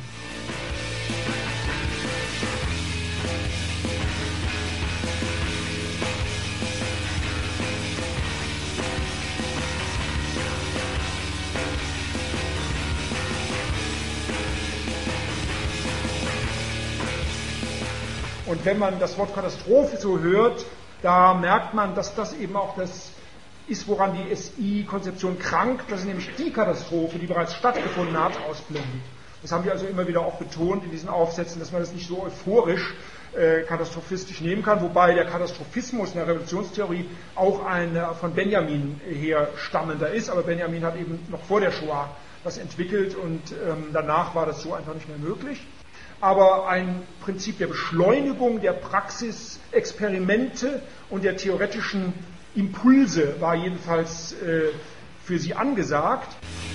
Und wenn man das Wort Katastrophe so hört, da merkt man, dass das eben auch das ist, woran die S I-Konzeption krankt, dass sie nämlich die Katastrophe, die bereits stattgefunden hat, ausblendet. Das haben wir also immer wieder auch betont in diesen Aufsätzen, dass man das nicht so euphorisch äh, katastrophistisch nehmen kann, wobei der Katastrophismus in der Revolutionstheorie auch ein äh, von Benjamin her stammender ist, aber Benjamin hat eben noch vor der Shoah das entwickelt und ähm, danach war das so einfach nicht mehr möglich. Aber ein Prinzip der Beschleunigung, der Praxisexperimente und der theoretischen Impulse war jedenfalls äh, für sie angesagt.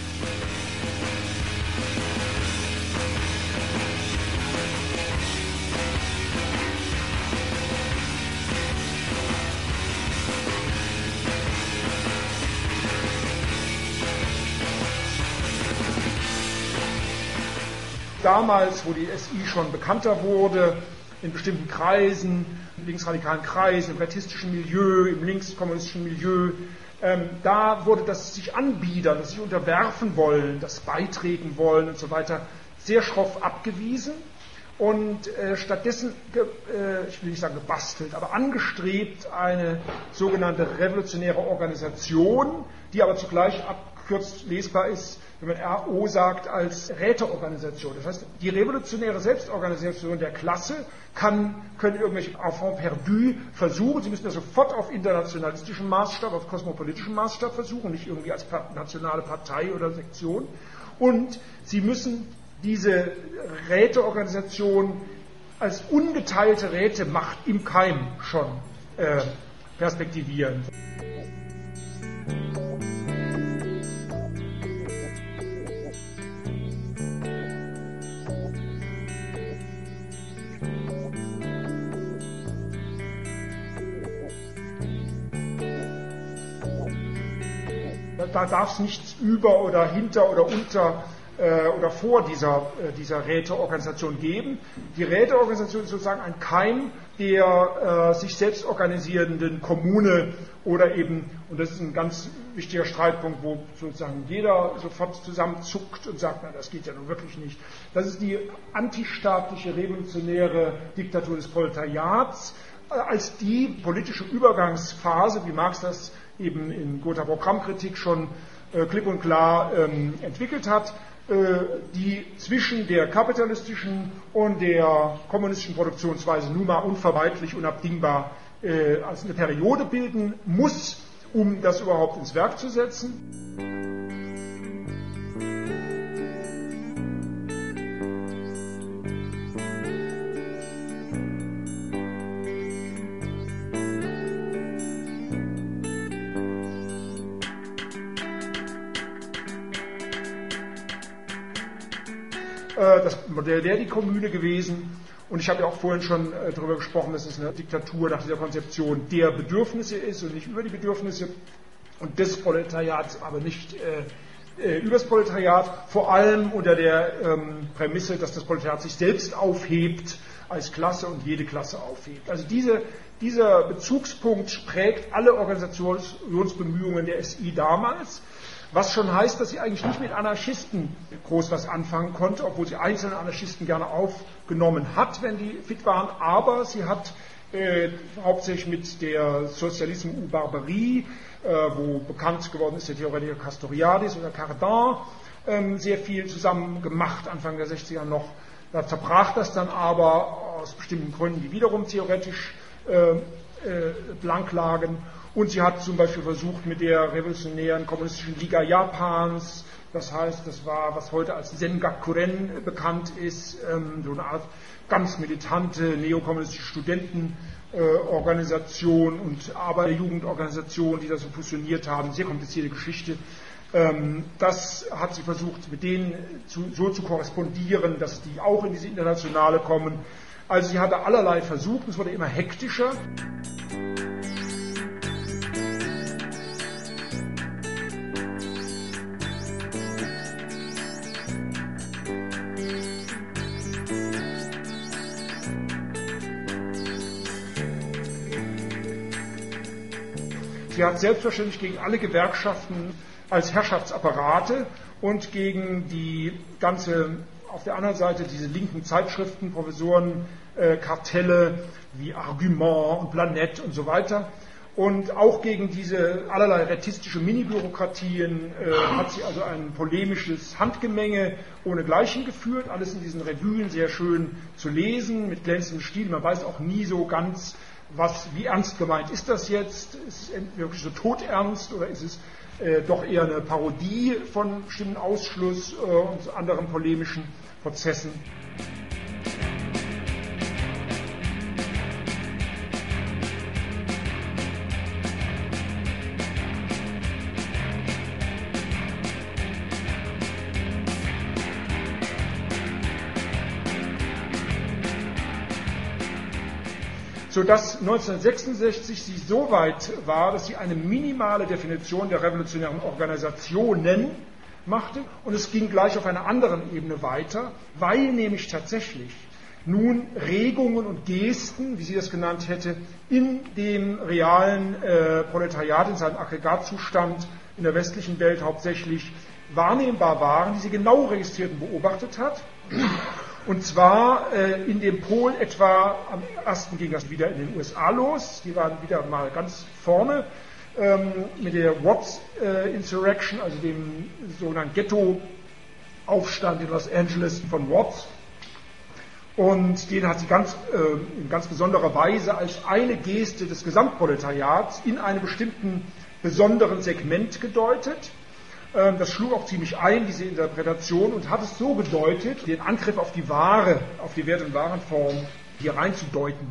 Damals, wo die S I schon bekannter wurde, in bestimmten Kreisen, linksradikalen Kreisen, im bretistischen Milieu, im linkskommunistischen Milieu, ähm, da wurde das sich anbiedern, das sich unterwerfen wollen, das beitreten wollen und so weiter, sehr schroff abgewiesen und äh, stattdessen, ge, äh, ich will nicht sagen gebastelt, aber angestrebt eine sogenannte revolutionäre Organisation, die aber zugleich abkürzt lesbar ist, wenn man R O sagt, als Räteorganisation. Das heißt, die revolutionäre Selbstorganisation der Klasse kann, können irgendwelche Enfants perdus versuchen. Sie müssen das sofort auf internationalistischem Maßstab, auf kosmopolitischem Maßstab versuchen, nicht irgendwie als nationale Partei oder Sektion. Und sie müssen diese Räteorganisation als ungeteilte Rätemacht im Keim schon äh, perspektivieren. Da darf es nichts über oder hinter oder unter äh, oder vor dieser, äh, dieser Räteorganisation geben. Die Räteorganisation ist sozusagen ein Keim der äh, sich selbst organisierenden Kommune oder eben, und das ist ein ganz wichtiger Streitpunkt, wo sozusagen jeder sofort zusammenzuckt und sagt, na, das geht ja nun wirklich nicht. Das ist die antistaatliche revolutionäre Diktatur des Proletariats äh, als die politische Übergangsphase, wie Marx das eben in Gotha Programmkritik schon äh, klipp und klar ähm, entwickelt hat, die zwischen der kapitalistischen und der kommunistischen Produktionsweise nun mal unvermeidlich, unabdingbar als eine Periode bilden muss, um das überhaupt ins Werk zu setzen. Das Modell wäre die Kommune gewesen. Und ich habe ja auch vorhin schon äh, darüber gesprochen, dass es eine Diktatur nach dieser Konzeption der Bedürfnisse ist und nicht über die Bedürfnisse und des Proletariats, aber nicht äh, äh, übers Proletariat, vor allem unter der ähm, Prämisse, dass das Proletariat sich selbst aufhebt als Klasse und jede Klasse aufhebt. Also diese, dieser Bezugspunkt prägt alle Organisationsbemühungen der S I damals. Was schon heißt, dass sie eigentlich nicht mit Anarchisten groß was anfangen konnte, obwohl sie einzelne Anarchisten gerne aufgenommen hat, wenn die fit waren. Aber sie hat äh, hauptsächlich mit der Socialisme ou Barbarie, äh, wo bekannt geworden ist der Theoretiker Castoriadis oder Cardin, äh, sehr viel zusammen gemacht, Anfang der sechziger noch. Da zerbrach das dann aber aus bestimmten Gründen, die wiederum theoretisch äh, äh, blank lagen. Und sie hat zum Beispiel versucht, mit der revolutionären kommunistischen Liga Japans, das heißt, das war, was heute als Sengakuren bekannt ist, ähm, so eine Art ganz militante neokommunistische Studentenorganisation äh, und Arbeiterjugendorganisation, die da so fusioniert haben, sehr komplizierte Geschichte. Ähm, das hat sie versucht, mit denen zu, so zu korrespondieren, dass die auch in diese Internationale kommen. Also sie hatte allerlei versucht, es wurde immer hektischer. Sie hat selbstverständlich gegen alle Gewerkschaften als Herrschaftsapparate und gegen die ganze, auf der anderen Seite diese linken Zeitschriften, Professoren, äh, Kartelle wie Argument und Planett und so weiter. Und auch gegen diese allerlei retistische Mini-Bürokratien äh, hat sie also ein polemisches Handgemenge ohnegleichen geführt. Alles in diesen Revuen sehr schön zu lesen, mit glänzendem Stil. Man weiß auch nie so ganz, was, wie ernst gemeint ist das jetzt? Ist es wirklich so todernst oder ist es äh, doch eher eine Parodie von bestimmten Ausschluss äh, und anderen polemischen Prozessen? Sodass neunzehnhundertsechsundsechzig sie so weit war, dass sie eine minimale Definition der revolutionären Organisationen machte und es ging gleich auf einer anderen Ebene weiter, weil nämlich tatsächlich nun Regungen und Gesten, wie sie das genannt hätte, in dem realen äh, Proletariat, in seinem Aggregatzustand in der westlichen Welt hauptsächlich wahrnehmbar waren, die sie genau registriert und beobachtet hat. Und zwar äh, in dem Pol etwa, am ersten ging das wieder in den U S A los, die waren wieder mal ganz vorne ähm, mit der Watts äh, Insurrection, also dem sogenannten Ghetto-Aufstand in Los Angeles von Watts. Und den hat sie ganz, äh, in ganz besonderer Weise als eine Geste des Gesamtproletariats in einem bestimmten besonderen Segment gedeutet. Das schlug auch ziemlich ein, diese Interpretation, und hat es so gedeutet, den Angriff auf die Ware, auf die Wert- und Warenform hier reinzudeuten.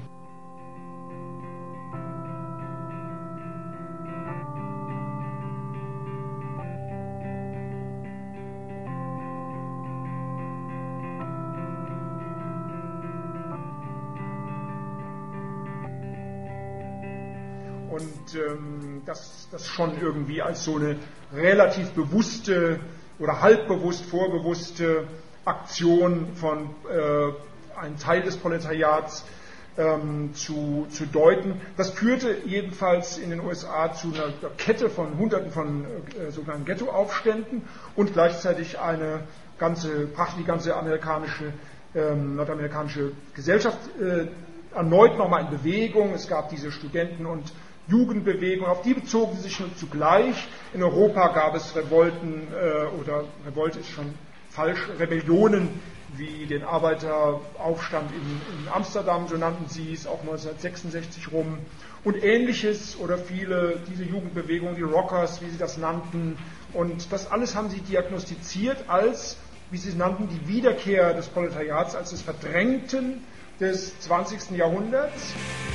Und ähm, das, das schon irgendwie als so eine relativ bewusste oder halbbewusst vorbewusste Aktion von äh, einem Teil des Proletariats ähm, zu, zu deuten. Das führte jedenfalls in den U S A zu einer Kette von Hunderten von äh, sogenannten Ghetto-Aufständen und gleichzeitig eine ganze, brachte die ganze amerikanische, ähm, nordamerikanische Gesellschaft äh, erneut nochmal in Bewegung. Es gab diese Studenten- und Jugendbewegung, auf die bezogen sie sich nur zugleich. In Europa gab es Revolten, äh, oder Revolte ist schon Falschrebellionen wie den Arbeiteraufstand in, in Amsterdam, so nannten sie es, auch neunzehnhundertsechsundsechzig rum, und Ähnliches, oder viele, diese Jugendbewegung, die Rockers, wie sie das nannten, und das alles haben sie diagnostiziert als, wie sie es nannten, die Wiederkehr des Proletariats, als das Verdrängten des zwanzigsten Jahrhunderts.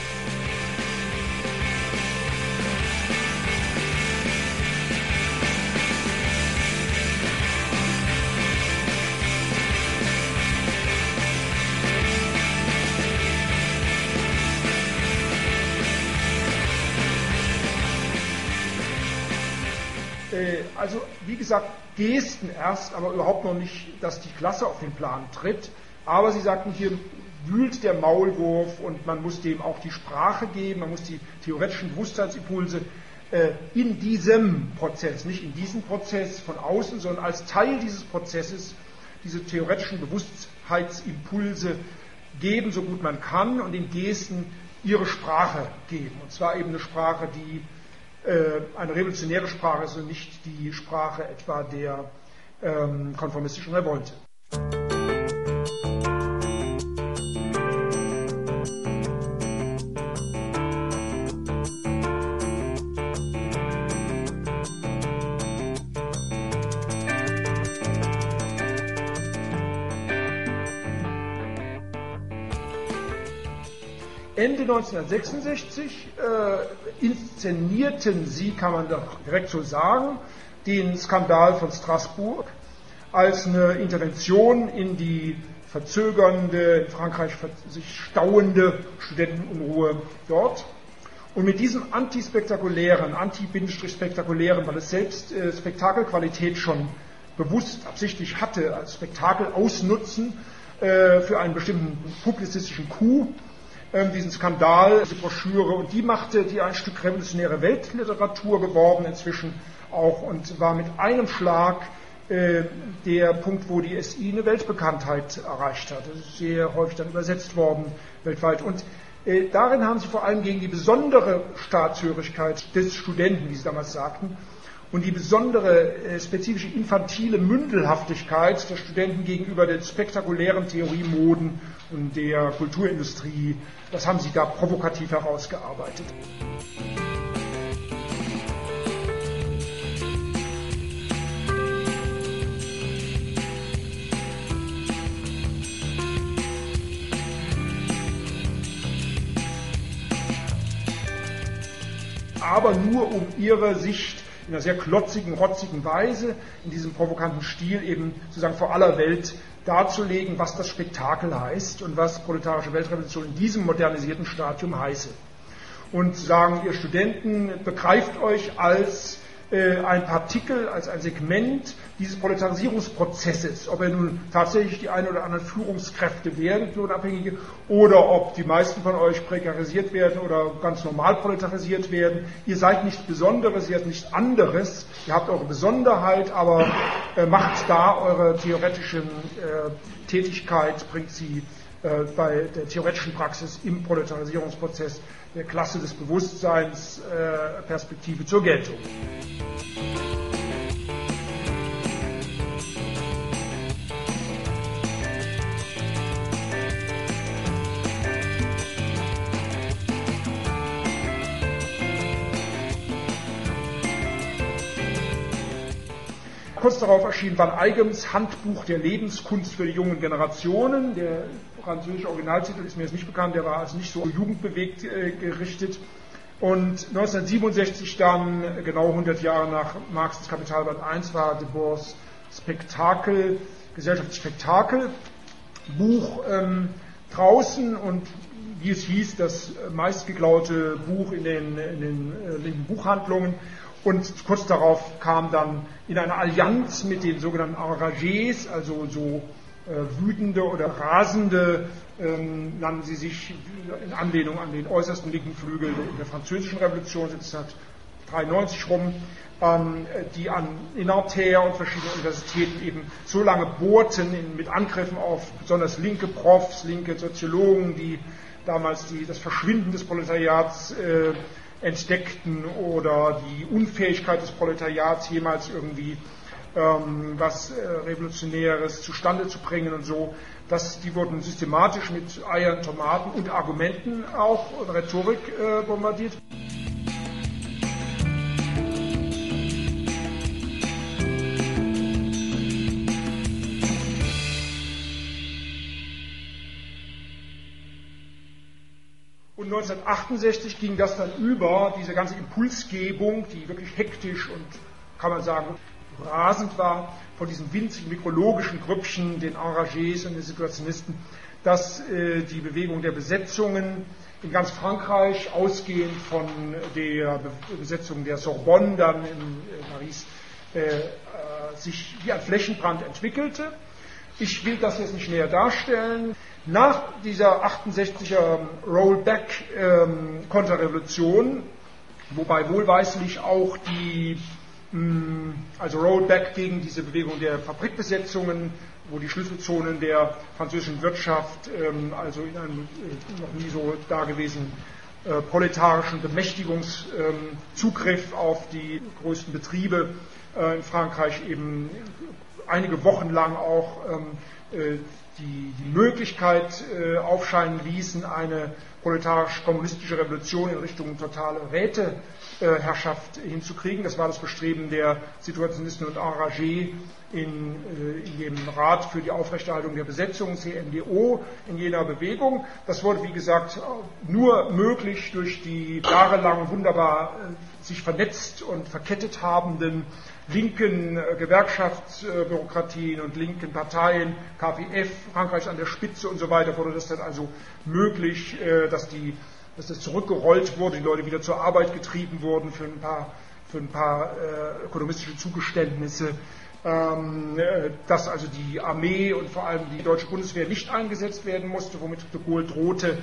Also, wie gesagt, Gesten erst, aber überhaupt noch nicht, dass die Klasse auf den Plan tritt. Aber sie sagten, hier wühlt der Maulwurf und man muss dem auch die Sprache geben, man muss die theoretischen Bewusstseinsimpulse äh, in diesem Prozess, nicht in diesem Prozess von außen, sondern als Teil dieses Prozesses diese theoretischen Bewusstheitsimpulse geben, so gut man kann, und den Gesten ihre Sprache geben. Und zwar eben eine Sprache, die eine revolutionäre Sprache ist und nicht die Sprache etwa der ähm, konformistischen Revolte. Ende neunzehnhundertsechsundsechzig äh, inszenierten sie, kann man doch direkt so sagen, den Skandal von Straßburg als eine Intervention in die verzögernde, in Frankreich sich stauende Studentenunruhe dort. Und mit diesem antispektakulären, anti-spektakulären, weil es selbst äh, Spektakelqualität schon bewusst absichtlich hatte, als Spektakel ausnutzen äh, für einen bestimmten publizistischen Coup, diesen Skandal, diese Broschüre, und die machte die ein Stück revolutionäre Weltliteratur geworden inzwischen auch, und war mit einem Schlag äh, der Punkt, wo die S I eine Weltbekanntheit erreicht hat. Das ist sehr häufig dann übersetzt worden weltweit. Und äh, darin haben sie vor allem gegen die besondere Staatshörigkeit des Studenten, wie sie damals sagten, und die besondere äh, spezifische infantile Mündelhaftigkeit der Studenten gegenüber den spektakulären Theoriemoden und der Kulturindustrie, das haben sie da provokativ herausgearbeitet. Aber nur um ihre Sicht in einer sehr klotzigen, rotzigen Weise, in diesem provokanten Stil eben sozusagen vor aller Welt darzulegen, was das Spektakel heißt und was proletarische Weltrevolution in diesem modernisierten Stadium heiße. Und sagen, ihr Studenten, begreift euch als äh, ein Partikel, als ein Segment dieses Proletarisierungsprozesses, ob ihr nun tatsächlich die ein oder anderen Führungskräfte werdet, Lohnabhängige, oder ob die meisten von euch prekarisiert werden oder ganz normal proletarisiert werden. Ihr seid nichts Besonderes, ihr seid nichts anderes, ihr habt eure Besonderheit, aber äh, macht da eure theoretische äh, Tätigkeit, bringt sie äh, bei der theoretischen Praxis im Proletarisierungsprozess der Klasse des Bewusstseins äh, Perspektive zur Geltung. Kurz darauf erschien Van Eyckems Handbuch der Lebenskunst für die jungen Generationen. Der französische Originaltitel ist mir jetzt nicht bekannt, der war also nicht so jugendbewegt äh, gerichtet. Und neunzehnhundertsiebenundsechzig dann, genau hundert Jahre nach Marx' Kapitalband eins, war Debord's Spektakel, Gesellschaftsspektakel, Buch ähm, draußen, und wie es hieß, das meistgeklaute Buch in den, in den, in den Buchhandlungen. Und kurz darauf kam dann in einer Allianz mit den sogenannten Enragés, also so äh, wütende oder rasende, ähm, nannten sie sich in Anlehnung an den äußersten linken Flügel der, der französischen Revolution neunzehnhundertdreiundneunzig rum, ähm, die an in Nanterre und verschiedenen Universitäten eben so lange bohrten in, mit Angriffen auf besonders linke Profs, linke Soziologen, die damals die, das Verschwinden des Proletariats äh, entdeckten oder die Unfähigkeit des Proletariats jemals irgendwie ähm, was äh, Revolutionäres zustande zu bringen und so. Das, die wurden systematisch mit Eiern, Tomaten und Argumenten auch und Rhetorik äh, bombardiert. Und neunzehnhundertachtundsechzig ging das dann über, diese ganze Impulsgebung, die wirklich hektisch und, kann man sagen, rasend war, von diesen winzigen mikrologischen Grüppchen, den Enragés und den Situationisten, dass äh, die Bewegung der Besetzungen in ganz Frankreich, ausgehend von der Be- Besetzung der Sorbonne dann in äh, Paris, äh, äh, sich wie ein Flächenbrand entwickelte. Ich will das jetzt nicht näher darstellen. Nach dieser achtundsechziger Rollback-Konterrevolution, wobei wohlweislich auch die, mh, also Rollback gegen diese Bewegung der Fabrikbesetzungen, wo die Schlüsselzonen der französischen Wirtschaft, ähm, also in einem äh, noch nie so dagewesenen äh, proletarischen Bemächtigungszugriff ähm, auf die größten Betriebe äh, in Frankreich eben einige Wochen lang auch ähm, äh, die, die Möglichkeit äh, aufscheinen ließen, eine proletarisch-kommunistische Revolution in Richtung totale Räteherrschaft äh, hinzukriegen. Das war das Bestreben der Situationisten und Enragés in, äh, in dem Rat für die Aufrechterhaltung der Besetzung, C N D O, in jener Bewegung. Das wurde, wie gesagt, nur möglich durch die jahrelang wunderbar äh, sich vernetzt und verkettet habenden linken äh, Gewerkschaftsbürokratien und linken Parteien, K P F, Frankreich an der Spitze und so weiter, wurde das dann also möglich, äh, dass, die, dass das zurückgerollt wurde, die Leute wieder zur Arbeit getrieben wurden für ein paar, für ein paar äh, ökonomistische Zugeständnisse, ähm, äh, dass also die Armee und vor allem die deutsche Bundeswehr nicht eingesetzt werden musste, womit de Gaulle drohte.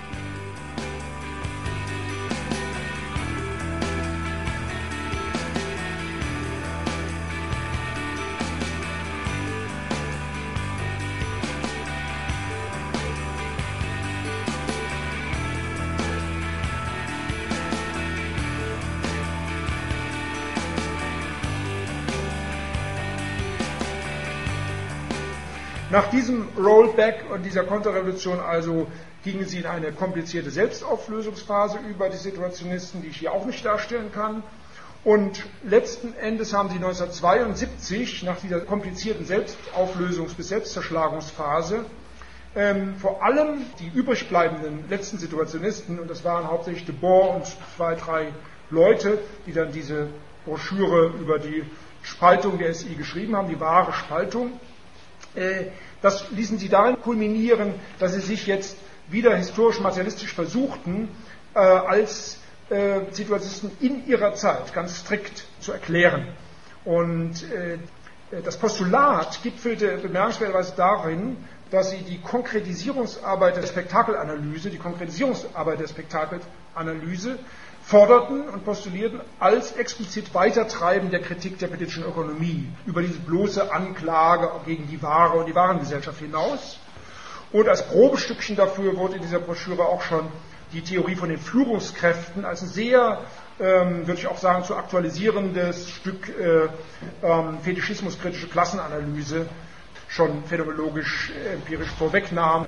Nach diesem Rollback und dieser Konterrevolution also gingen sie in eine komplizierte Selbstauflösungsphase über, die Situationisten, die ich hier auch nicht darstellen kann. Und letzten Endes haben sie neunzehnhundertzweiundsiebzig, nach dieser komplizierten Selbstauflösungs- bis Selbstzerschlagungsphase, ähm, vor allem die übrig bleibenden letzten Situationisten, und das waren hauptsächlich de Boer und zwei, drei Leute, die dann diese Broschüre über die Spaltung der S I geschrieben haben, die wahre Spaltung. Das ließen sie darin kulminieren, dass sie sich jetzt wieder historisch-materialistisch versuchten, äh, als äh, Situationisten in ihrer Zeit ganz strikt zu erklären. Und äh, das Postulat gipfelte bemerkenswerterweise darin, dass sie die Konkretisierungsarbeit der Spektakelanalyse, die Konkretisierungsarbeit der Spektakelanalyse forderten und postulierten als explizit Weitertreiben der Kritik der politischen Ökonomie über diese bloße Anklage gegen die Ware und die Warengesellschaft hinaus. Und als Probestückchen dafür wurde in dieser Broschüre auch schon die Theorie von den Führungskräften als ein sehr, ähm, würde ich auch sagen, zu aktualisierendes Stück äh, ähm, fetischismuskritische Klassenanalyse schon phänomenologisch, äh, empirisch vorwegnahm.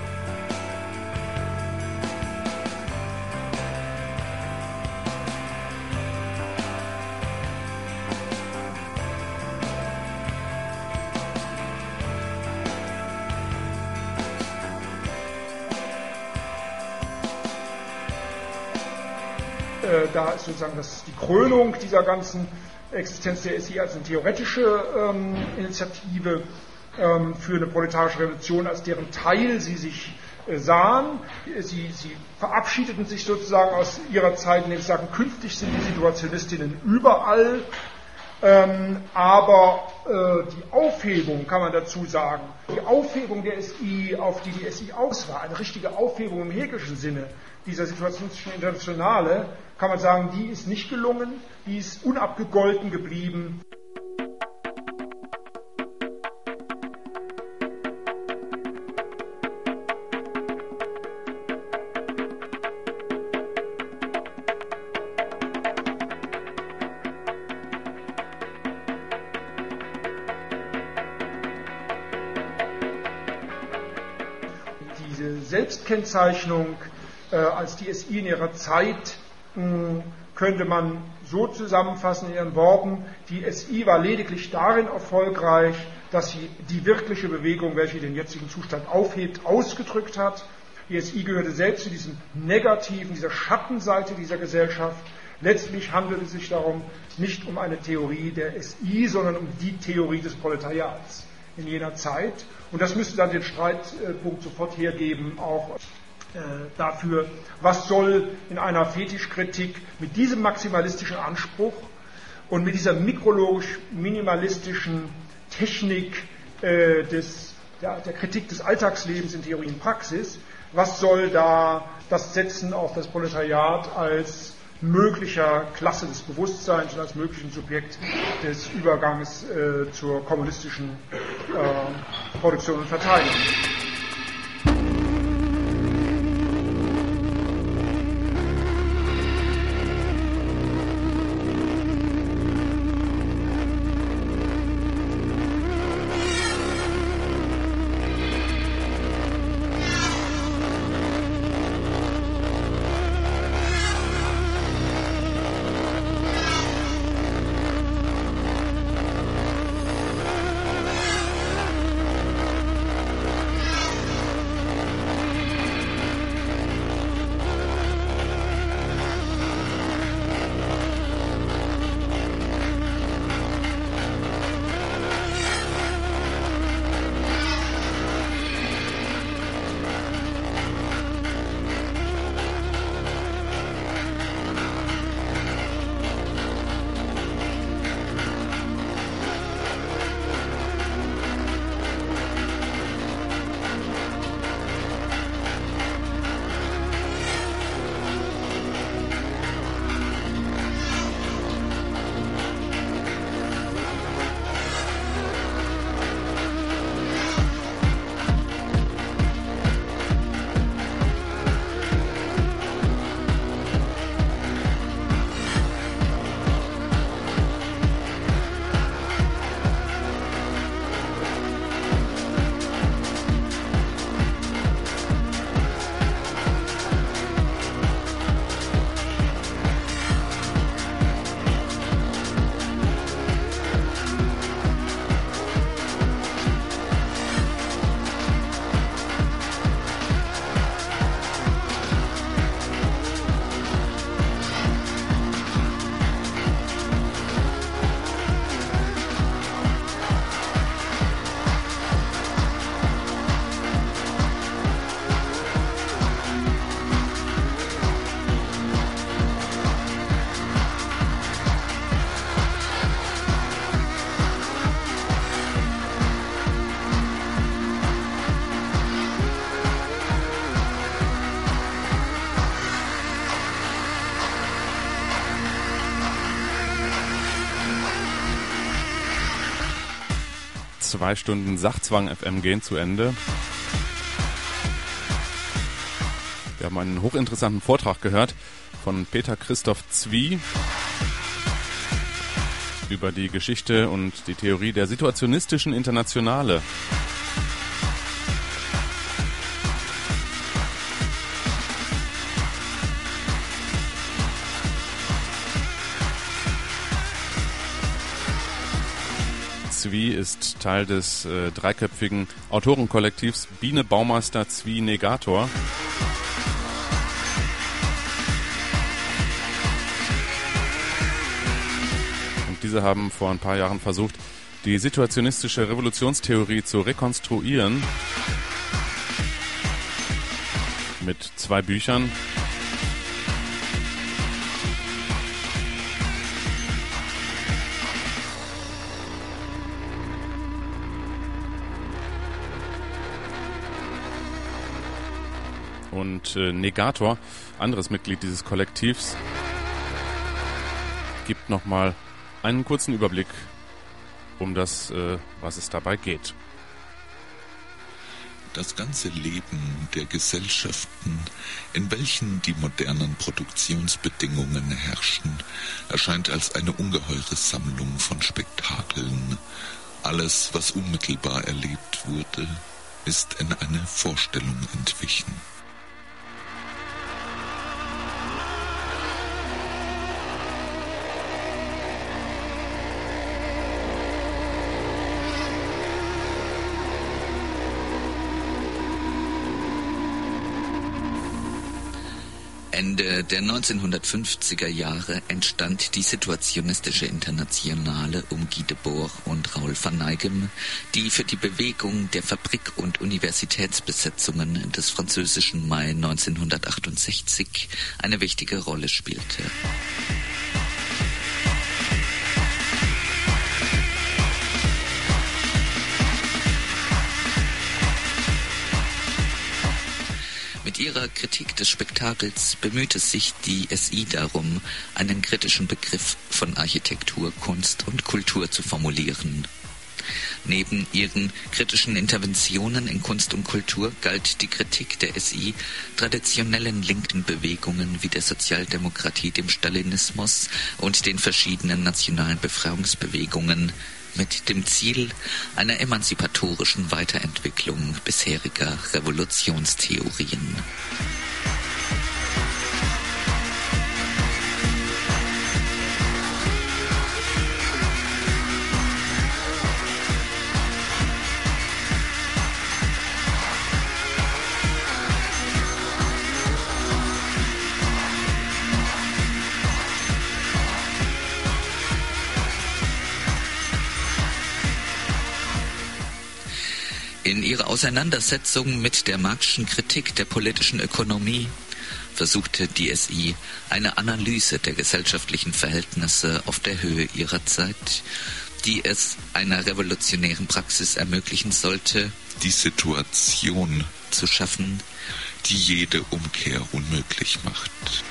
Da ist sozusagen das, die Krönung dieser ganzen Existenz der S I als eine theoretische ähm, Initiative ähm, für eine proletarische Revolution, als deren Teil sie sich äh, sahen. Sie, sie verabschiedeten sich sozusagen aus ihrer Zeit, indem sie sagten, künftig sind die Situationistinnen überall. Ähm, aber äh, die Aufhebung, kann man dazu sagen, die Aufhebung der S I, auf die die S I aus war, eine richtige Aufhebung im hegelischen Sinne dieser Situationistischen Internationale, kann man sagen, die ist nicht gelungen, die ist unabgegolten geblieben. Selbstkennzeichnung äh, als die S I in ihrer Zeit mh, könnte man so zusammenfassen in ihren Worten: Die S I war lediglich darin erfolgreich, dass sie die wirkliche Bewegung, welche den jetzigen Zustand aufhebt, ausgedrückt hat. Die S I gehörte selbst zu diesem negativen, dieser Schattenseite dieser Gesellschaft. Letztlich handelt es sich darum nicht um eine Theorie der S I, sondern um die Theorie des Proletariats in jener Zeit. Und das müsste dann den Streitpunkt sofort hergeben, auch äh, dafür, was soll in einer Fetischkritik mit diesem maximalistischen Anspruch und mit dieser mikrologisch-minimalistischen Technik äh, des, der, der Kritik des Alltagslebens in Theorie und Praxis, was soll da das Setzen auf das Proletariat als möglicher Klasse des Bewusstseins und als möglichen Subjekt des Überganges äh, zur kommunistischen äh, Produktion und Verteilung? Zwei Stunden Sachzwang F M gehen zu Ende. Wir haben einen hochinteressanten Vortrag gehört von Peter Christoph Zwie über die Geschichte und die Theorie der situationistischen Internationale. Zwie ist Teil des äh, dreiköpfigen Autorenkollektivs Biene Baumeister Zwie Negator. Und diese haben vor ein paar Jahren versucht, die situationistische Revolutionstheorie zu rekonstruieren mit zwei Büchern. Und äh, Negator, anderes Mitglied dieses Kollektivs, gibt nochmal einen kurzen Überblick um das, äh, was es dabei geht. Das ganze Leben der Gesellschaften, in welchen die modernen Produktionsbedingungen herrschen, erscheint als eine ungeheure Sammlung von Spektakeln. Alles, was unmittelbar erlebt wurde, ist in eine Vorstellung entwichen. Ende der neunzehnhundertfünfziger Jahre entstand die Situationistische Internationale um Guy Debord und Raoul van Neigem, die für die Bewegung der Fabrik- und Universitätsbesetzungen des französischen Mai neunzehnhundertachtundsechzig eine wichtige Rolle spielte. Mit ihrer Kritik des Spektakels bemühte sich die S I darum, einen kritischen Begriff von Architektur, Kunst und Kultur zu formulieren. Neben ihren kritischen Interventionen in Kunst und Kultur galt die Kritik der S I traditionellen linken Bewegungen wie der Sozialdemokratie, dem Stalinismus und den verschiedenen nationalen Befreiungsbewegungen mit dem Ziel einer emanzipatorischen Weiterentwicklung bisheriger Revolutionstheorien. In ihrer Auseinandersetzung mit der Marx'schen Kritik der politischen Ökonomie versuchte die S I eine Analyse der gesellschaftlichen Verhältnisse auf der Höhe ihrer Zeit, die es einer revolutionären Praxis ermöglichen sollte, die Situation zu schaffen, die jede Umkehr unmöglich macht.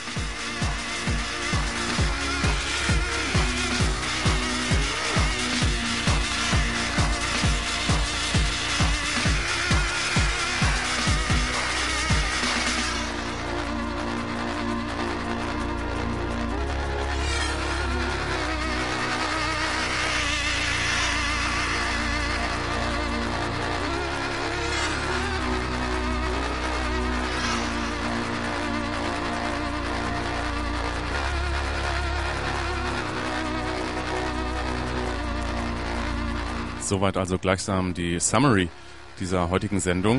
Soweit also gleichsam die Summary dieser heutigen Sendung.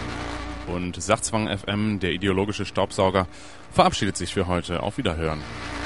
Und Sachzwang F M, der ideologische Staubsauger, verabschiedet sich für heute. Auf Wiederhören.